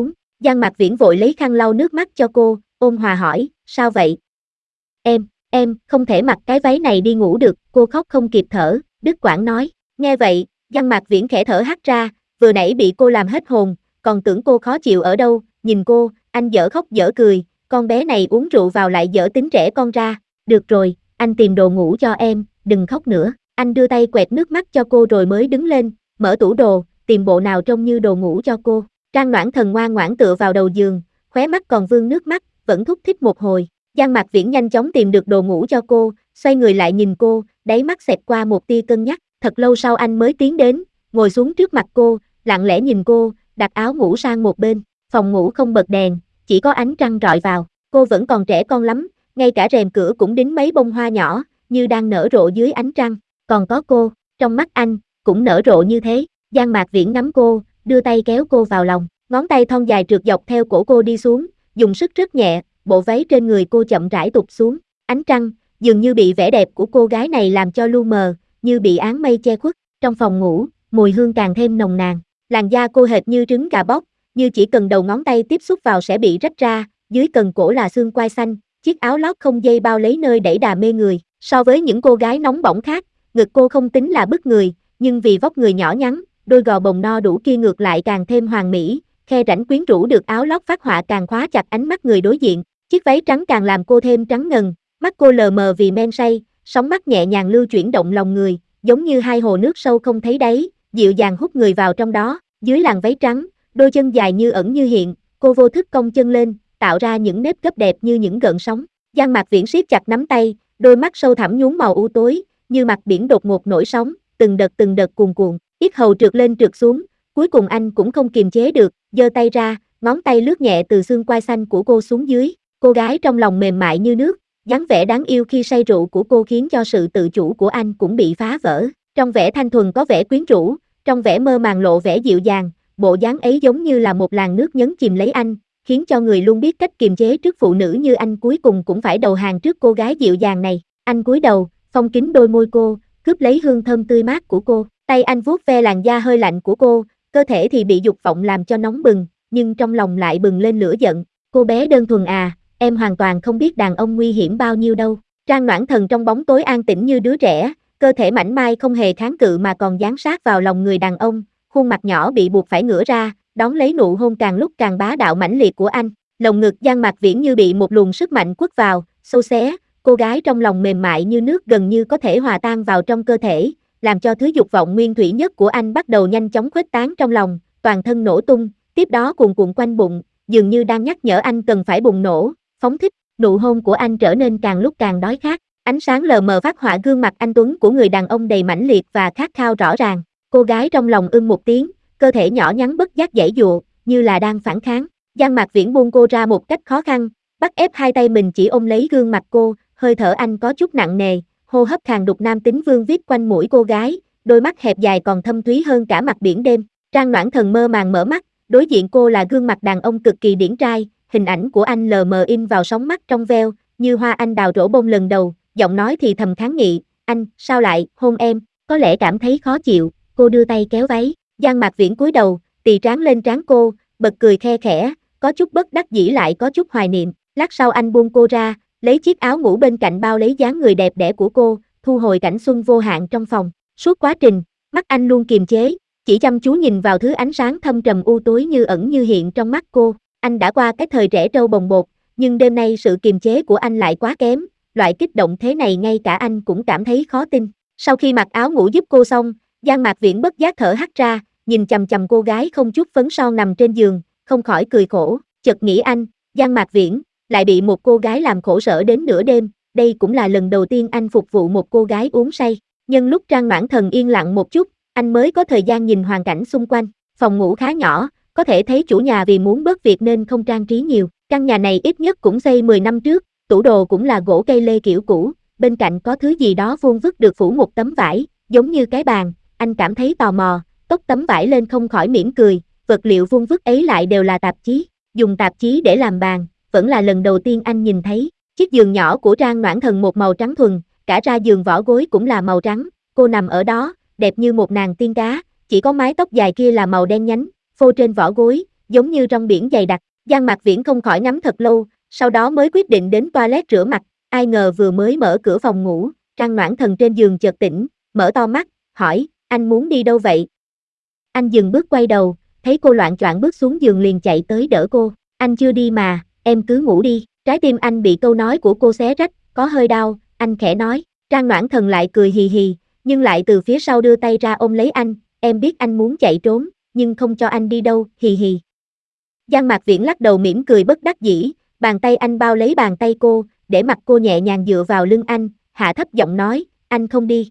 Giang Mạc Viễn vội lấy khăn lau nước mắt cho cô, ôn hòa hỏi, sao vậy? Em, em, không thể mặc cái váy này đi ngủ được, cô khóc không kịp thở, đứt quãng nói. Nghe vậy, Giang Mạc Viễn khẽ thở hắt ra, vừa nãy bị cô làm hết hồn, còn tưởng cô khó chịu ở đâu, nhìn cô, anh dở khóc dở cười, con bé này uống rượu vào lại dở tính trẻ con ra, được rồi, anh tìm đồ ngủ cho em, đừng khóc nữa, anh đưa tay quẹt nước mắt cho cô rồi mới đứng lên, mở tủ đồ, tìm bộ nào trông như đồ ngủ cho cô. Trang Noãn Thần ngoan ngoãn tựa vào đầu giường, khóe mắt còn vương nước mắt, vẫn thúc thích một hồi. Giang Mạc Viễn nhanh chóng tìm được đồ ngủ cho cô, xoay người lại nhìn cô, đáy mắt xẹt qua một tia cân nhắc, thật lâu sau anh mới tiến đến, ngồi xuống trước mặt cô, lặng lẽ nhìn cô, đặt áo ngủ sang một bên, phòng ngủ không bật đèn, chỉ có ánh trăng rọi vào, cô vẫn còn trẻ con lắm, ngay cả rèm cửa cũng đính mấy bông hoa nhỏ, như đang nở rộ dưới ánh trăng, còn có cô, trong mắt anh, cũng nở rộ như thế. Giang Mạc Viễn ngắm cô, đưa tay kéo cô vào lòng, ngón tay thon dài trượt dọc theo cổ cô đi xuống, dùng sức rất nhẹ, bộ váy trên người cô chậm rãi tụt xuống, ánh trăng, dường như bị vẻ đẹp của cô gái này làm cho lu mờ, như bị áng mây che khuất. Trong phòng ngủ, mùi hương càng thêm nồng nàn, làn da cô hệt như trứng gà bóc, như chỉ cần đầu ngón tay tiếp xúc vào sẽ bị rách ra, dưới cần cổ là xương quai xanh, chiếc áo lót không dây bao lấy nơi đẩy đà mê người. So với những cô gái nóng bỏng khác, ngực cô không tính là bức người, nhưng vì vóc người nhỏ nhắn, đôi gò bồng no đủ kia ngược lại càng thêm hoàn mỹ, khe rãnh quyến rũ được áo lót phát họa càng khóa chặt ánh mắt người đối diện, chiếc váy trắng càng làm cô thêm trắng ngần, mắt cô lờ mờ vì men say, sóng mắt nhẹ nhàng lưu chuyển động lòng người, giống như hai hồ nước sâu không thấy đáy, dịu dàng hút người vào trong đó. Dưới làn váy trắng, đôi chân dài như ẩn như hiện, cô vô thức cong chân lên, tạo ra những nếp gấp đẹp như những gợn sóng. Giang Mạc Viễn siết chặt nắm tay, đôi mắt sâu thẳm nhuốm màu u tối, như mặt biển đột ngột nổi sóng, từng đợt từng đợt cuồn cuộn, yết hầu trượt lên trượt xuống, cuối cùng anh cũng không kiềm chế được, giơ tay ra, ngón tay lướt nhẹ từ xương quai xanh của cô xuống dưới. Cô gái trong lòng mềm mại như nước, dáng vẻ đáng yêu khi say rượu của cô khiến cho sự tự chủ của anh cũng bị phá vỡ. Trong vẻ thanh thuần có vẻ quyến rũ, trong vẻ mơ màng lộ vẻ dịu dàng, bộ dáng ấy giống như là một làn nước nhấn chìm lấy anh, khiến cho người luôn biết cách kiềm chế trước phụ nữ như anh cuối cùng cũng phải đầu hàng trước cô gái dịu dàng này. Anh cúi đầu, phong kín đôi môi cô, cướp lấy hương thơm tươi mát của cô, tay anh vuốt ve làn da hơi lạnh của cô, cơ thể thì bị dục vọng làm cho nóng bừng, nhưng trong lòng lại bừng lên lửa giận. Cô bé đơn thuần à, em hoàn toàn không biết đàn ông nguy hiểm bao nhiêu đâu. Trang Noãn Thần trong bóng tối an tĩnh như đứa trẻ, cơ thể mảnh mai không hề kháng cự mà còn dán sát vào lòng người đàn ông, khuôn mặt nhỏ bị buộc phải ngửa ra, đón lấy nụ hôn càng lúc càng bá đạo mãnh liệt của anh. Lồng ngực Giang Mạc Viễn như bị một luồng sức mạnh quất vào, xâu xé, cô gái trong lòng mềm mại như nước gần như có thể hòa tan vào trong cơ thể, làm cho thứ dục vọng nguyên thủy nhất của anh bắt đầu nhanh chóng khuếch tán trong lòng, toàn thân nổ tung, tiếp đó cuồn cuộn quanh bụng, dường như đang nhắc nhở anh cần phải bùng nổ, phóng thích. Nụ hôn của anh trở nên càng lúc càng đói khát, ánh sáng lờ mờ phát họa gương mặt anh tuấn của người đàn ông đầy mãnh liệt và khát khao rõ ràng. Cô gái trong lòng ưng một tiếng, cơ thể nhỏ nhắn bất giác giãy giụa, như là đang phản kháng. Giang Mạc Viễn buông cô ra một cách khó khăn, bắt ép hai tay mình chỉ ôm lấy gương mặt cô, hơi thở anh có chút nặng nề, hô hấp khàn đục nam tính vương vít quanh mũi cô gái, đôi mắt hẹp dài còn thâm thúy hơn cả mặt biển đêm. Trang Noãn Thần mơ màng mở mắt, đối diện cô là gương mặt đàn ông cực kỳ điển trai, hình ảnh của anh lờ mờ in vào sóng mắt trong veo, như hoa anh đào rổ bông lần đầu, giọng nói thì thầm kháng nghị, anh, sao lại, hôn em, có lẽ cảm thấy khó chịu. Cô đưa tay kéo váy, Giang Mạc Viễn cúi đầu, tì trán lên trán cô, bật cười khe khẽ, có chút bất đắc dĩ lại có chút hoài niệm. Lát sau anh buông cô ra, lấy chiếc áo ngủ bên cạnh bao lấy dáng người đẹp đẽ của cô, thu hồi cảnh xuân vô hạn trong phòng. Suốt quá trình, mắt anh luôn kiềm chế, chỉ chăm chú nhìn vào thứ ánh sáng thâm trầm u tối như ẩn như hiện trong mắt cô. Anh đã qua cái thời trẻ trâu bồng bột, nhưng đêm nay sự kiềm chế của anh lại quá kém, loại kích động thế này ngay cả anh cũng cảm thấy khó tin. Sau khi mặc áo ngủ giúp cô xong, Giang Mạc Viễn bất giác thở hắt ra, nhìn chằm chằm cô gái không chút phấn son nằm trên giường, không khỏi cười khổ, chợt nghĩ anh, Giang Mạc Viễn, lại bị một cô gái làm khổ sở đến nửa đêm, đây cũng là lần đầu tiên anh phục vụ một cô gái uống say. Nhưng lúc Trang Noãn Thần yên lặng một chút, anh mới có thời gian nhìn hoàn cảnh xung quanh, phòng ngủ khá nhỏ, có thể thấy chủ nhà vì muốn bớt việc nên không trang trí nhiều. Căn nhà này ít nhất cũng xây mười năm trước, tủ đồ cũng là gỗ cây lê kiểu cũ, bên cạnh có thứ gì đó vuông vức được phủ một tấm vải, giống như cái bàn. Anh cảm thấy tò mò, tốc tấm vải lên không khỏi mỉm cười, vật liệu vuông vức ấy lại đều là tạp chí, dùng tạp chí để làm bàn, vẫn là lần đầu tiên anh nhìn thấy. Chiếc giường nhỏ của Trang Noãn Thần một màu trắng thuần, cả ra giường vỏ gối cũng là màu trắng, cô nằm ở đó, đẹp như một nàng tiên cá, chỉ có mái tóc dài kia là màu đen nhánh, phô trên vỏ gối, giống như rong biển dày đặc. Giang Mạc Viễn không khỏi ngắm thật lâu, sau đó mới quyết định đến toilet rửa mặt, ai ngờ vừa mới mở cửa phòng ngủ, Trang Noãn Thần trên giường chợt tỉnh, mở to mắt, hỏi, anh muốn đi đâu vậy? Anh dừng bước quay đầu, thấy cô loạng choạng bước xuống giường liền chạy tới đỡ cô, anh chưa đi mà, em cứ ngủ đi, trái tim anh bị câu nói của cô xé rách, có hơi đau, anh khẽ nói, Trang Noãn Thần lại cười hì hì, nhưng lại từ phía sau đưa tay ra ôm lấy anh, em biết anh muốn chạy trốn, nhưng không cho anh đi đâu, hì hì. Giang Mạc Viễn lắc đầu mỉm cười bất đắc dĩ, bàn tay anh bao lấy bàn tay cô, để mặt cô nhẹ nhàng dựa vào lưng anh, hạ thấp giọng nói, anh không đi.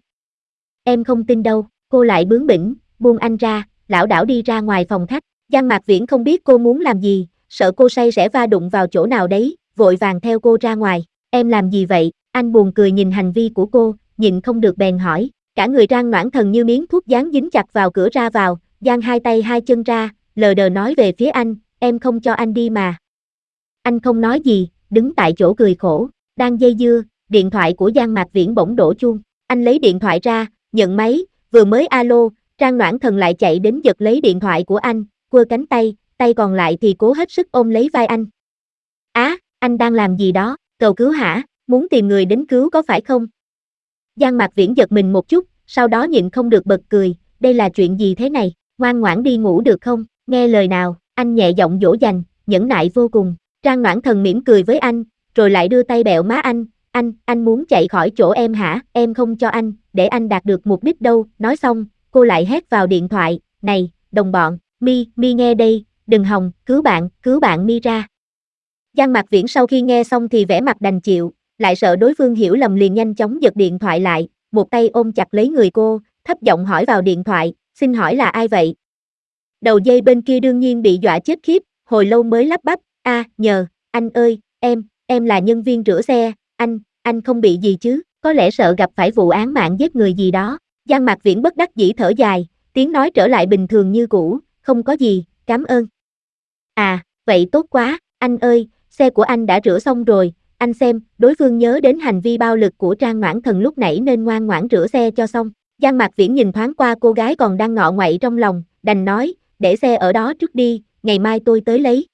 Em không tin đâu, cô lại bướng bỉnh, buông anh ra, lảo đảo đi ra ngoài phòng khách. Giang Mạc Viễn không biết cô muốn làm gì, sợ cô say sẽ va đụng vào chỗ nào đấy, vội vàng theo cô ra ngoài. Em làm gì vậy? Anh buồn cười nhìn hành vi của cô, nhịn không được bèn hỏi. Cả người Trang Noãn Thần như miếng thuốc dán dính chặt vào cửa ra vào, giang hai tay hai chân ra, lờ đờ nói về phía anh, em không cho anh đi mà. Anh không nói gì, đứng tại chỗ cười khổ, đang dây dưa, điện thoại của Giang Mạc Viễn bỗng đổ chuông. Anh lấy điện thoại ra, nhận máy, vừa mới alo, Trang Noãn Thần lại chạy đến giật lấy điện thoại của anh, quơ cánh tay, tay còn lại thì cố hết sức ôm lấy vai anh. Á, à, anh đang làm gì đó, cầu cứu hả, muốn tìm người đến cứu có phải không? Giang Mạc Viễn giật mình một chút, sau đó nhịn không được bật cười, đây là chuyện gì thế này, ngoan ngoãn đi ngủ được không, nghe lời nào, anh nhẹ giọng dỗ dành, nhẫn nại vô cùng. Trang Noãn Thần mỉm cười với anh, rồi lại đưa tay bẹo má anh, anh, anh muốn chạy khỏi chỗ em hả, em không cho anh, để anh đạt được mục đích đâu, nói xong, cô lại hét vào điện thoại, này, đồng bọn, Mi, Mi nghe đây, đừng hòng, cứu bạn, cứu bạn Mi ra. Giang Mạc Viễn sau khi nghe xong thì vẻ mặt đành chịu, lại sợ đối phương hiểu lầm liền nhanh chóng giật điện thoại lại, một tay ôm chặt lấy người cô, thấp giọng hỏi vào điện thoại, xin hỏi là ai vậy? Đầu dây bên kia đương nhiên bị dọa chết khiếp, hồi lâu mới lắp bắp, a, à, nhờ, anh ơi, em, em là nhân viên rửa xe, anh, anh không bị gì chứ, có lẽ sợ gặp phải vụ án mạng giết người gì đó. Giang Mạc Viễn bất đắc dĩ thở dài, tiếng nói trở lại bình thường như cũ, không có gì, cảm ơn. À, vậy tốt quá, anh ơi, xe của anh đã rửa xong rồi, anh xem, đối phương nhớ đến hành vi bao lực của Trang Noãn Thần lúc nãy nên ngoan ngoãn rửa xe cho xong. Giang Mạc Viễn nhìn thoáng qua cô gái còn đang ngọ nguậy trong lòng, đành nói, để xe ở đó trước đi, ngày mai tôi tới lấy.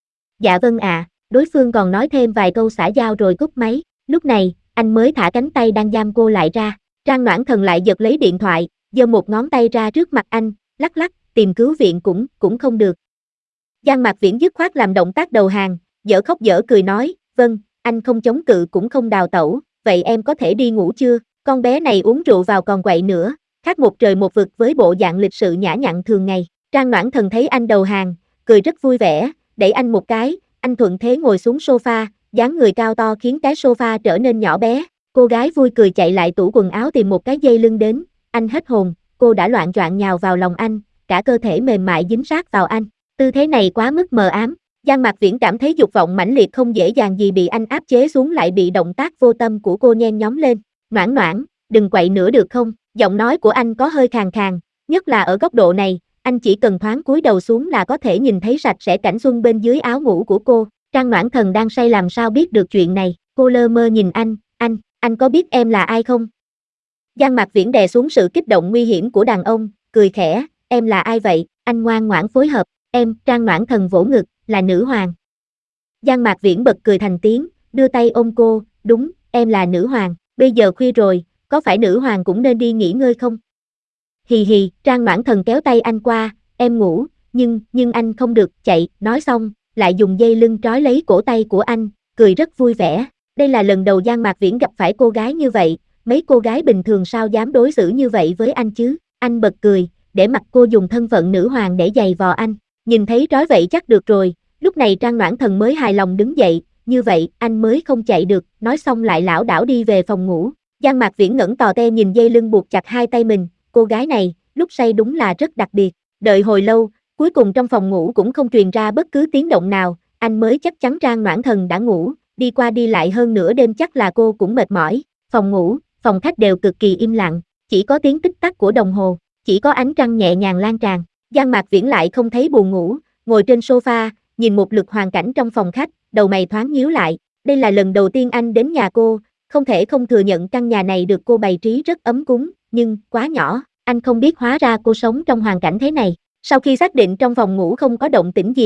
Dạ vâng ạ, à, đối phương còn nói thêm vài câu xã giao rồi cúp máy, lúc này, anh mới thả cánh tay đang giam cô lại ra. Trang Noãn Thần lại giật lấy điện thoại, giơ một ngón tay ra trước mặt anh, lắc lắc, tìm cứu viện cũng, cũng không được. Giang Mạc Viễn dứt khoát làm động tác đầu hàng, dở khóc dở cười nói, vâng, anh không chống cự cũng không đào tẩu, vậy em có thể đi ngủ chưa, con bé này uống rượu vào còn quậy nữa, khác một trời một vực với bộ dạng lịch sự nhã nhặn thường ngày. Trang Noãn Thần thấy anh đầu hàng, cười rất vui vẻ, đẩy anh một cái, anh thuận thế ngồi xuống sofa, dáng người cao to khiến cái sofa trở nên nhỏ bé. Cô gái vui cười chạy lại tủ quần áo tìm một cái dây lưng đến, anh hết hồn, cô đã loạng choạng nhào vào lòng anh, cả cơ thể mềm mại dính sát vào anh, tư thế này quá mức mờ ám. Giang Mạc Viễn cảm thấy dục vọng mãnh liệt không dễ dàng gì bị anh áp chế xuống lại bị động tác vô tâm của cô nhen nhóm lên. Noãn Noãn, đừng quậy nữa được không? Giọng nói của anh có hơi khàn khàn, nhất là ở góc độ này, anh chỉ cần thoáng cúi đầu xuống là có thể nhìn thấy sạch sẽ cảnh xuân bên dưới áo ngủ của cô. Trang Noãn Thần đang say làm sao biết được chuyện này, cô lơ mơ nhìn anh, anh, anh có biết em là ai không? Giang Mạc Viễn đè xuống sự kích động nguy hiểm của đàn ông, cười khẽ, em là ai vậy? Anh ngoan ngoãn phối hợp, em, Trang Noãn Thần vỗ ngực, là nữ hoàng. Giang Mạc Viễn bật cười thành tiếng, đưa tay ôm cô, đúng, em là nữ hoàng, bây giờ khuya rồi, có phải nữ hoàng cũng nên đi nghỉ ngơi không? Hì hì, Trang Noãn Thần kéo tay anh qua, em ngủ, nhưng, nhưng anh không được chạy, nói xong, lại dùng dây lưng trói lấy cổ tay của anh, cười rất vui vẻ. Đây là lần đầu Giang Mạc Viễn gặp phải cô gái như vậy, mấy cô gái bình thường sao dám đối xử như vậy với anh chứ? Anh bật cười, để mặc cô dùng thân phận nữ hoàng để giày vò anh, nhìn thấy trói vậy chắc được rồi, lúc này Trang Noãn Thần mới hài lòng đứng dậy, như vậy anh mới không chạy được, nói xong lại lảo đảo đi về phòng ngủ. Giang Mạc Viễn ngẩng tò te nhìn dây lưng buộc chặt hai tay mình, cô gái này, lúc say đúng là rất đặc biệt. Đợi hồi lâu, cuối cùng trong phòng ngủ cũng không truyền ra bất cứ tiếng động nào, anh mới chắc chắn Trang Noãn Thần đã ngủ, đi qua đi lại hơn nửa đêm chắc là cô cũng mệt mỏi. Phòng ngủ, phòng khách đều cực kỳ im lặng, chỉ có tiếng tích tắc của đồng hồ, chỉ có ánh trăng nhẹ nhàng lan tràn. Giang Mạc Viễn lại không thấy buồn ngủ, ngồi trên sofa, nhìn một lượt hoàn cảnh trong phòng khách, đầu mày thoáng nhíu lại. Đây là lần đầu tiên anh đến nhà cô, không thể không thừa nhận căn nhà này được cô bày trí rất ấm cúng, nhưng quá nhỏ, anh không biết hóa ra cô sống trong hoàn cảnh thế này. Sau khi xác định trong phòng ngủ không có động tĩnh gì,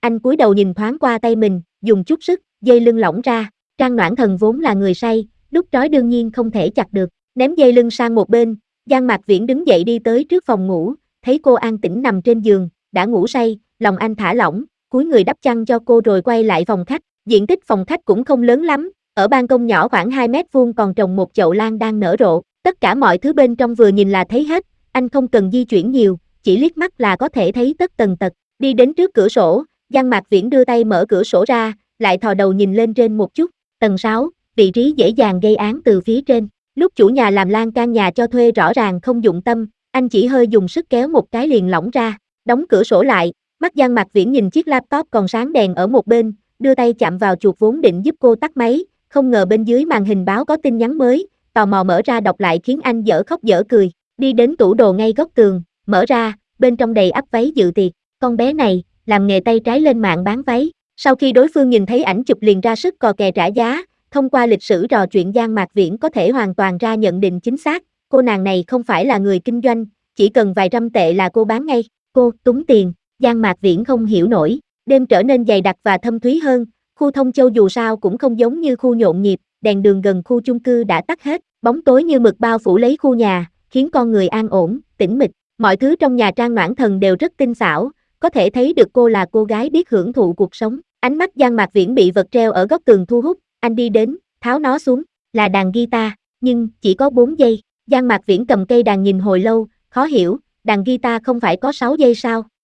anh cúi đầu nhìn thoáng qua tay mình, dùng chút sức, dây lưng lỏng ra, Trang Noãn Thần vốn là người say, lúc trói đương nhiên không thể chặt được, ném dây lưng sang một bên, Giang Mạc Viễn đứng dậy đi tới trước phòng ngủ, thấy cô an tĩnh nằm trên giường, đã ngủ say, lòng anh thả lỏng, cúi người đắp chăn cho cô rồi quay lại phòng khách, diện tích phòng khách cũng không lớn lắm, ở ban công nhỏ khoảng hai mét vuông còn trồng một chậu lan đang nở rộ, tất cả mọi thứ bên trong vừa nhìn là thấy hết, anh không cần di chuyển nhiều, chỉ liếc mắt là có thể thấy tất tần tật, đi đến trước cửa sổ, Giang Mạc Viễn đưa tay mở cửa sổ ra, lại thò đầu nhìn lên trên một chút, tầng sáu, vị trí dễ dàng gây án từ phía trên, lúc chủ nhà làm lan can nhà cho thuê rõ ràng không dụng tâm, anh chỉ hơi dùng sức kéo một cái liền lỏng ra, đóng cửa sổ lại, mắt Giang Mạc Viễn nhìn chiếc laptop còn sáng đèn ở một bên, đưa tay chạm vào chuột vốn định giúp cô tắt máy, không ngờ bên dưới màn hình báo có tin nhắn mới, tò mò mở ra đọc lại khiến anh dở khóc dở cười, đi đến tủ đồ ngay góc tường, mở ra, bên trong đầy ắp váy dự tiệc, con bé này, làm nghề tay trái lên mạng bán váy, sau khi đối phương nhìn thấy ảnh chụp liền ra sức cò kè trả giá, thông qua lịch sử trò chuyện Giang Mạc Viễn có thể hoàn toàn ra nhận định chính xác, cô nàng này không phải là người kinh doanh, chỉ cần vài trăm tệ là cô bán ngay, cô, túng tiền, Giang Mạc Viễn không hiểu nổi, đêm trở nên dày đặc và thâm thúy hơn, khu Thông Châu dù sao cũng không giống như khu nhộn nhịp, đèn đường gần khu chung cư đã tắt hết, bóng tối như mực bao phủ lấy khu nhà, khiến con người an ổn, tĩnh mịch, mọi thứ trong nhà Trang Noãn Thần đều rất tinh xảo, có thể thấy được cô là cô gái biết hưởng thụ cuộc sống, ánh mắt Giang Mạc Viễn bị vật treo ở góc tường thu hút, anh đi đến, tháo nó xuống, là đàn guitar, nhưng chỉ có bốn giây, Giang Mạc Viễn cầm cây đàn nhìn hồi lâu, khó hiểu, đàn guitar không phải có sáu giây sao,